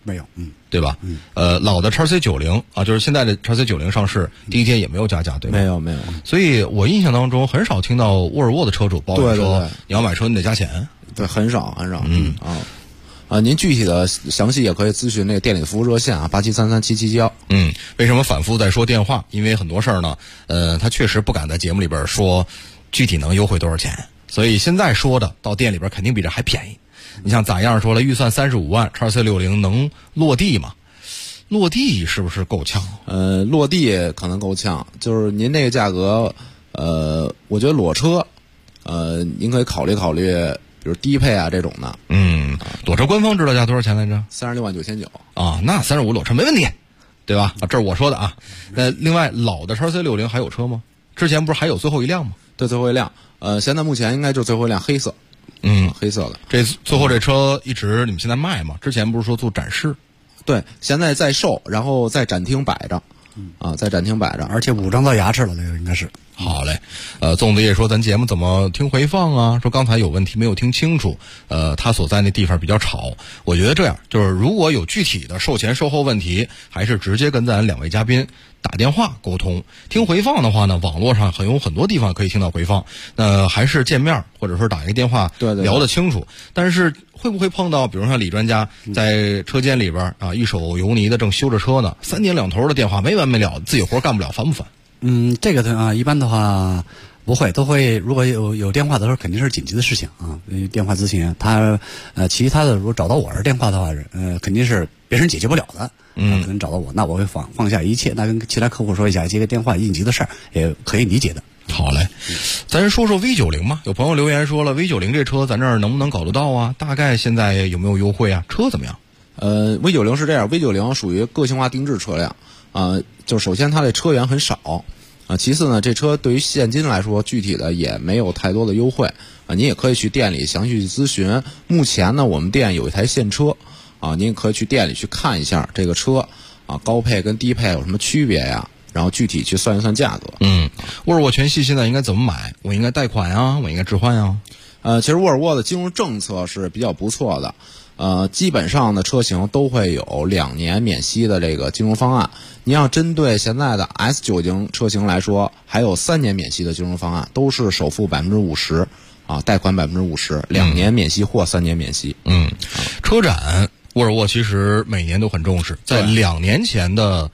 没有， 对吧？老的 XC90 啊，就是现在的 XC90 上市第一天也没有加价，对吧？ 没有。 所以我印象当中很少听到沃尔沃的车主抱怨说你要买车你得加钱。 对，很少。您具体的详细也可以咨询那个店里的服务热线啊，87337771。 为什么反复在说电话？因为很多事儿呢，他确实不敢在节目里边说具体能优惠多少钱，所以现在说的到店里边肯定比这还便宜。你像咋样说了，预算35万 XC60 能落地吗？落地是不是够呛？ 落地可能够呛，就是您这个价格，我觉得裸车，您可以考虑考虑，比如低配啊这种的。 裸车官方指导价多少钱来着 ？36.999 啊，那35裸车没问题，对吧？这是我说的啊。另外老的 XC60 还有车吗？之前不是还有最后一辆吗？ 对，最后一辆。现在目前应该就最后一辆黑色。黑色的。 这最后这车一直你们现在卖吗？之前不是说做展示？ 对，现在在售，然后在展厅摆着。在展厅摆着， 而且武装到牙齿了，那个应该是。 好嘞，粽子也说咱节目怎么听回放啊？说刚才有问题没有听清楚，他所在那地方比较吵。我觉得这样，就是如果有具体的售前售后问题，还是直接跟咱两位嘉宾打电话沟通。听回放的话呢，网络上有很多地方可以听到回放，还是见面或者说打一个电话聊得清楚。但是会不会碰到，比如说李专家在车间里边啊，一手油泥的正修着车呢，3点2头的电话没完没了，自己活干不了，烦不烦？ 这个啊，一般的话不会，都会。如果有电话的时候，肯定是紧急的事情啊，电话咨询。其他的如果找到我是电话的话，肯定是别人解决不了的，可能找到我，那我会放下一切，那跟其他客户说一下，接个电话应急的事儿，也可以理解的。 好嘞，咱说说 V90 吧。有朋友留言说了 ，V90 这车咱这儿能不能搞得到啊？大概现在有没有优惠啊？车怎么样 ？V90 是这样 ，V90 属于个性化定制车辆就首先它的车源很少其次呢，这车对于现金来说，具体的也没有太多的优惠您也可以去店里详细咨询。目前呢，我们店有一台现车您也可以去店里去看一下这个车高配跟低配有什么区别呀？然后具体去算一算价格。 沃尔沃全系现在应该怎么买？我应该贷款啊？我应该置换啊？ 其实沃尔沃的金融政策是比较不错的。基本上的车型都会有2年免息的这个金融方案。您要针对现在的 S90 车型来说，还有3年免息的金融方案，都是首付50%贷款50%，2年免息或3年免息。 车展沃尔沃其实每年都很重视，在2年前的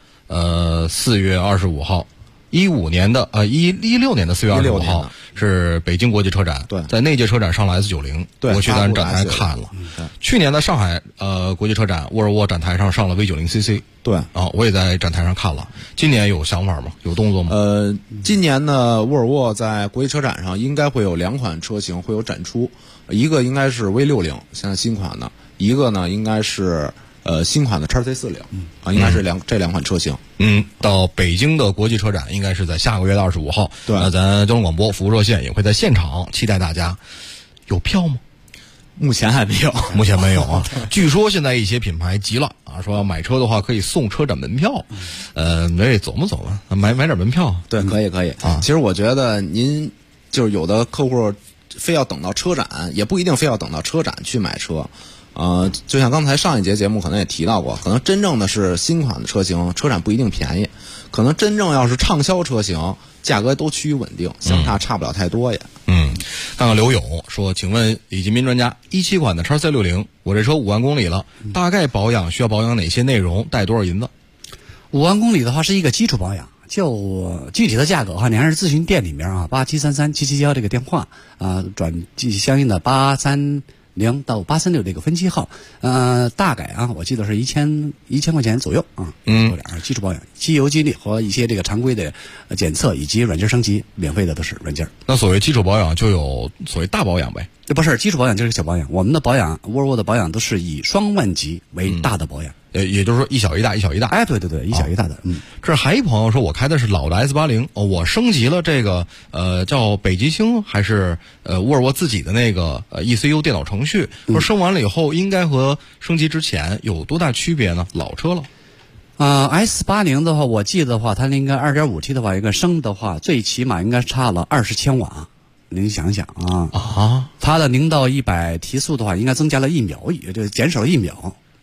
4月25号。16年的4月25号是北京国际车展，在那届车展上了 S90，我去咱展台看了。去年的上海国际车展，沃尔沃展台上了 V90CC， 我也在展台上看了。今年有想法吗？有动作吗？ 今年呢，沃尔沃在国际车展上应该会有2款车型会有展出，一个应该是 V60， 现在新款的，一个呢应该是新款的 XC40应该是这2款车型。 到北京的国际车展应该是在下个月的25号。咱交通广播服务热线也会在现场期待大家。有票吗？ 目前还没有， 目前没有啊。据说现在一些品牌急了说要买车的话可以送车展门票。那走不走啊？买点门票。 对，可以其实我觉得您就是有的客户非要等到车展，也不一定非要等到车展去买车。就像刚才上一节节目可能也提到过，可能真正的是新款的车型，车展不一定便宜，可能真正要是畅销车型，价格都趋于稳定，相差不了太多也。 看看刘勇说，请问李金斌专家，17款的 XC60， 我这车5万公里了，大概需要保养哪些内容，带多少银子 ？5万公里的话是一个基础保养。就具体的价格的话，你还是咨询店里面87337771这个电话转相应的830到836这个分机号，大概我记得是1000块钱左右有点基础保养，机油机滤和一些这个常规的检测以及软件升级，免费的都是软件。 那所谓基础保养就有所谓大保养呗？ 不是，基础保养就是小保养。我们的保养，沃尔沃的保养都是以双万级为大的保养。 也就是说一小一大，一小一大。 哎，对，一小一大的。 这还一朋友说，我开的是老的 S80，我升级了这个叫北极星还是沃尔沃自己的那个ECU 电脑程序，说升完了以后应该和升级之前有多大区别呢？老车了。 S80的话，我记得的话，它应该 2.5T 的话，应该升的话，最起码应该差了20千瓦。您想想它的0到100提速的话，应该增加了1秒，就减少了1秒。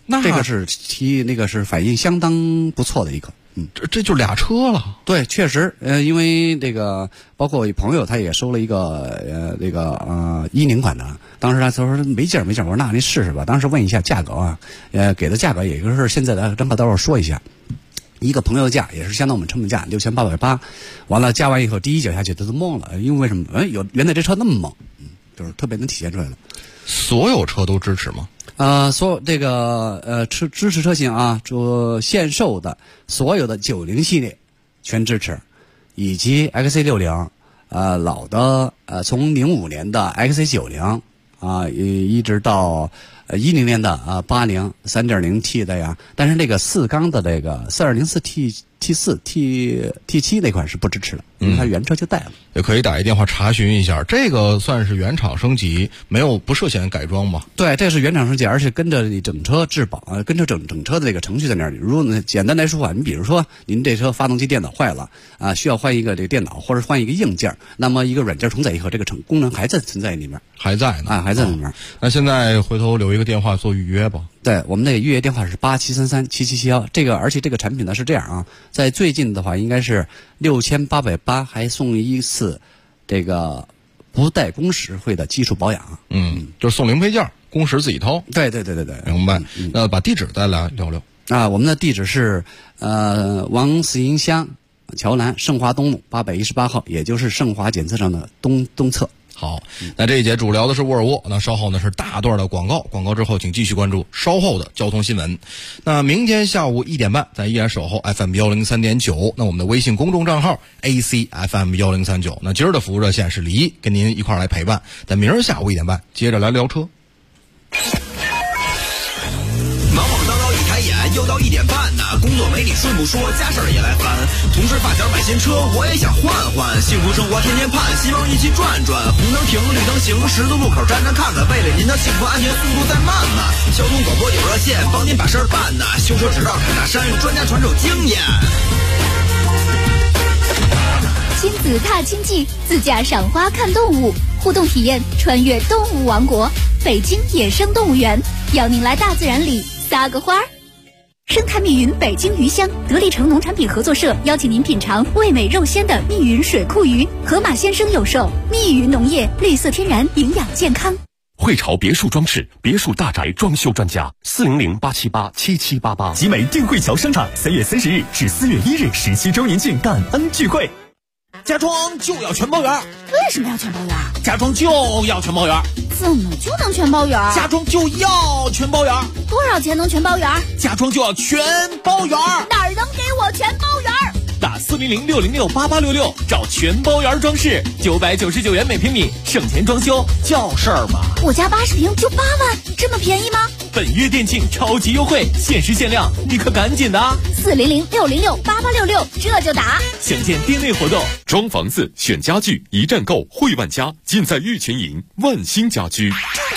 这个是反应相当不错的一个。 这就俩车了。 对，确实，因为这个包括我一朋友他也收了一个10款的，当时他说没劲儿，我说那您试试吧。当时问一下价格啊，给的价格也就是现在的，咱把到时候说一下。一个朋友价也是相当我们成本价6880，完了加完以后第一脚下去他都懵了，因为为什么？原来这车那么猛，就是特别能体现出来了。 所有车都支持吗？ 所有这个支持车型啊，现售的所有的90系列全支持，以及 XC60，老的从05年的 XC90一直到10年的80 3.0T 的呀，但是那个4缸的这个4204 T4 T7 那款是不支持的，因为它原车就带了。 也可以打一电话查询一下，这个算是原厂升级，不涉嫌改装吧？ 对，这是原厂升级，而且跟着你整车质保跟着整车的这个程序在那儿。如果简单来说啊，你比如说您这车发动机电脑坏了需要换一个这个电脑或者换一个硬件，那么一个软件重载以后，这个功能还在存在里面， 还在呢还在里面。 那现在回头留一个电话做预约吧。 对，我们的预约电话是87337771。而且这个产品呢是这样啊，在最近的话应该是6880，还送一次这个不带工时费的基础保养。 就是送零配件，工时自己掏。 对， 明白。那把地址再来聊聊。 我们的地址是王四营乡桥南盛华东路818号，也就是盛华检测站的东侧。 好，那这一节主聊的是沃尔沃，那稍后呢是大段的广告之后请继续关注稍后的交通新闻。那明天下午1点半咱依然守候 FM103.9， 那我们的微信公众账号 ACFM1039。那今儿的服务热线是李一跟您一块来陪伴，在明儿下午1点半接着来聊车。 又到1点半呢，工作没你顺不说，家事儿也来烦。同事发小买新车，我也想换换。幸福生活天天盼，希望一起转转。红灯停，绿灯行，十字路口站站看看，为了您的幸福安全，速度再慢慢。交通广播有热线，帮您把事儿办呢。修车直到砍大山，用专家传授经验。 亲子踏青记，自驾赏花看动物，互动体验穿越动物王国，北京野生动物园，邀您来大自然里撒个花儿。生态密云北京鱼乡得力城农产品合作社邀请您品尝味美肉鲜的密云水库鱼，河马先生有售。密云农业，绿色天然，营养健康。 汇潮别墅装饰，别墅大宅装修专家，400-878-7788。 集美定汇桥商场3月30日至4月1日17周年庆感恩聚会。 家装就要全包圆。 为什么要全包圆？ 家装就要全包圆。 怎么就能全包圆？ 家装就要全包圆。 多少钱能全包圆？ 家装就要全包圆。 哪儿能给我全包圆？ 打400-606-8866找全包圆装饰，999元每平米，省钱装修叫事儿嘛。 我家80平就8万，这么便宜吗？ 本月店庆超级优惠，限时限量，你可赶紧的！400-606-8866，这就打。 详见店内活动。 装房子选家具，一站购汇万家，尽在玉泉营万兴家居。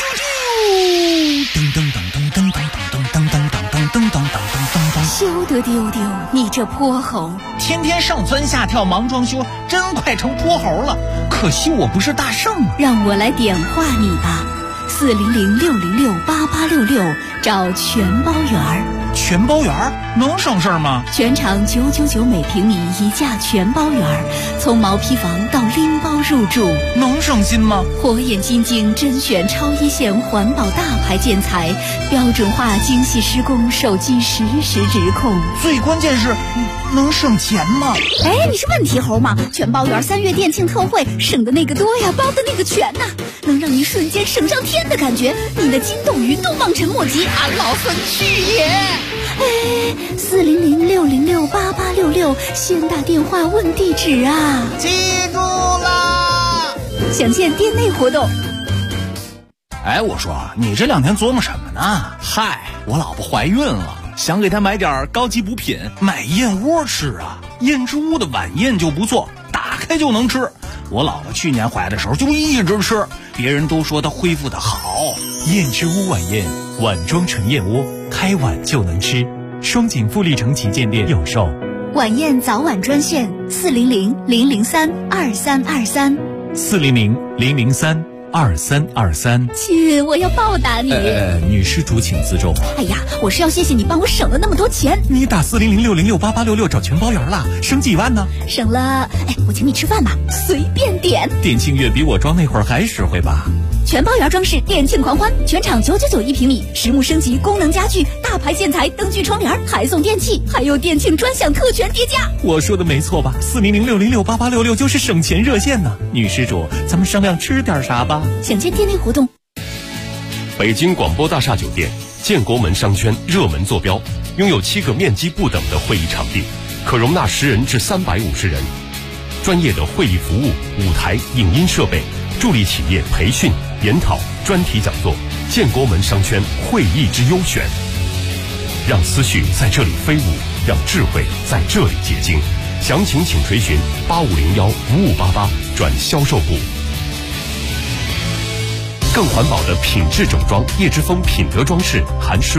噔噔噔噔噔噔噔噔噔噔噔噔噔噔噔。 休得丢丢，你这泼猴！ 天天上蹿下跳忙装修，真快成泼猴了。可惜我不是大圣， 让我来点化你吧。400-606-8866，找全包圆儿。 全包圆儿能省事儿吗？ 全场999每平米一价全包圆儿，从毛坯房到拎包入住， 能省心吗？ 火眼金睛甄选超一线环保大牌建材，标准化精细施工，手机实时直控。 最关键是能省钱吗？ 哎，你是问题猴吗？全包圆3月店庆特惠，省的那个多呀，包的那个全呐，能让你瞬间省上天的感觉，你的金斗鱼都望尘莫及，俺老孙去也！哎，400-606-8866，先打电话问地址啊！ 记住啦！ 详见店内活动。 哎，我说你这2天琢磨什么呢？嗨，我老婆怀孕了，想给她买点高级补品，买燕窝吃啊。燕之屋的晚宴就不错，打开就能吃。我姥姥去年怀的时候就一直吃，别人都说她恢复的好。 燕之屋晚宴，碗装纯燕窝，开碗就能吃。双井富力城旗舰店有售。 晚宴早晚专线400-003-2323。 400-003-2323。 2323。 亲，我要报答你。 女施主请自重。 哎呀，我是要谢谢你帮我省了那么多钱。 你打40060688866找全包圆了，升几万呢？ 省了，我请你吃饭吧，随便点。 店庆月比我装那会儿还实惠吧？ 全包圆装饰，店庆狂欢，全场999一平米，实木升级，功能家具，大牌建材，灯具窗帘，还送电器，还有店庆专享特权叠加。 我说的没错吧？40060688866就是省钱热线呢。女施主，咱们商量吃点啥吧？ 想见店内活动。 北京广播大厦酒店建国门商圈热门坐标，拥有7个面积不等的会议场地，可容纳10人至350人，专业的会议服务、舞台、影音设备，助力企业培训、研讨、专题讲座。建国门商圈会议之优选，让思绪在这里飞舞，让智慧在这里结晶。详情请垂询8501-5588转销售部。更环保的品质整装，叶之峰品德装饰含施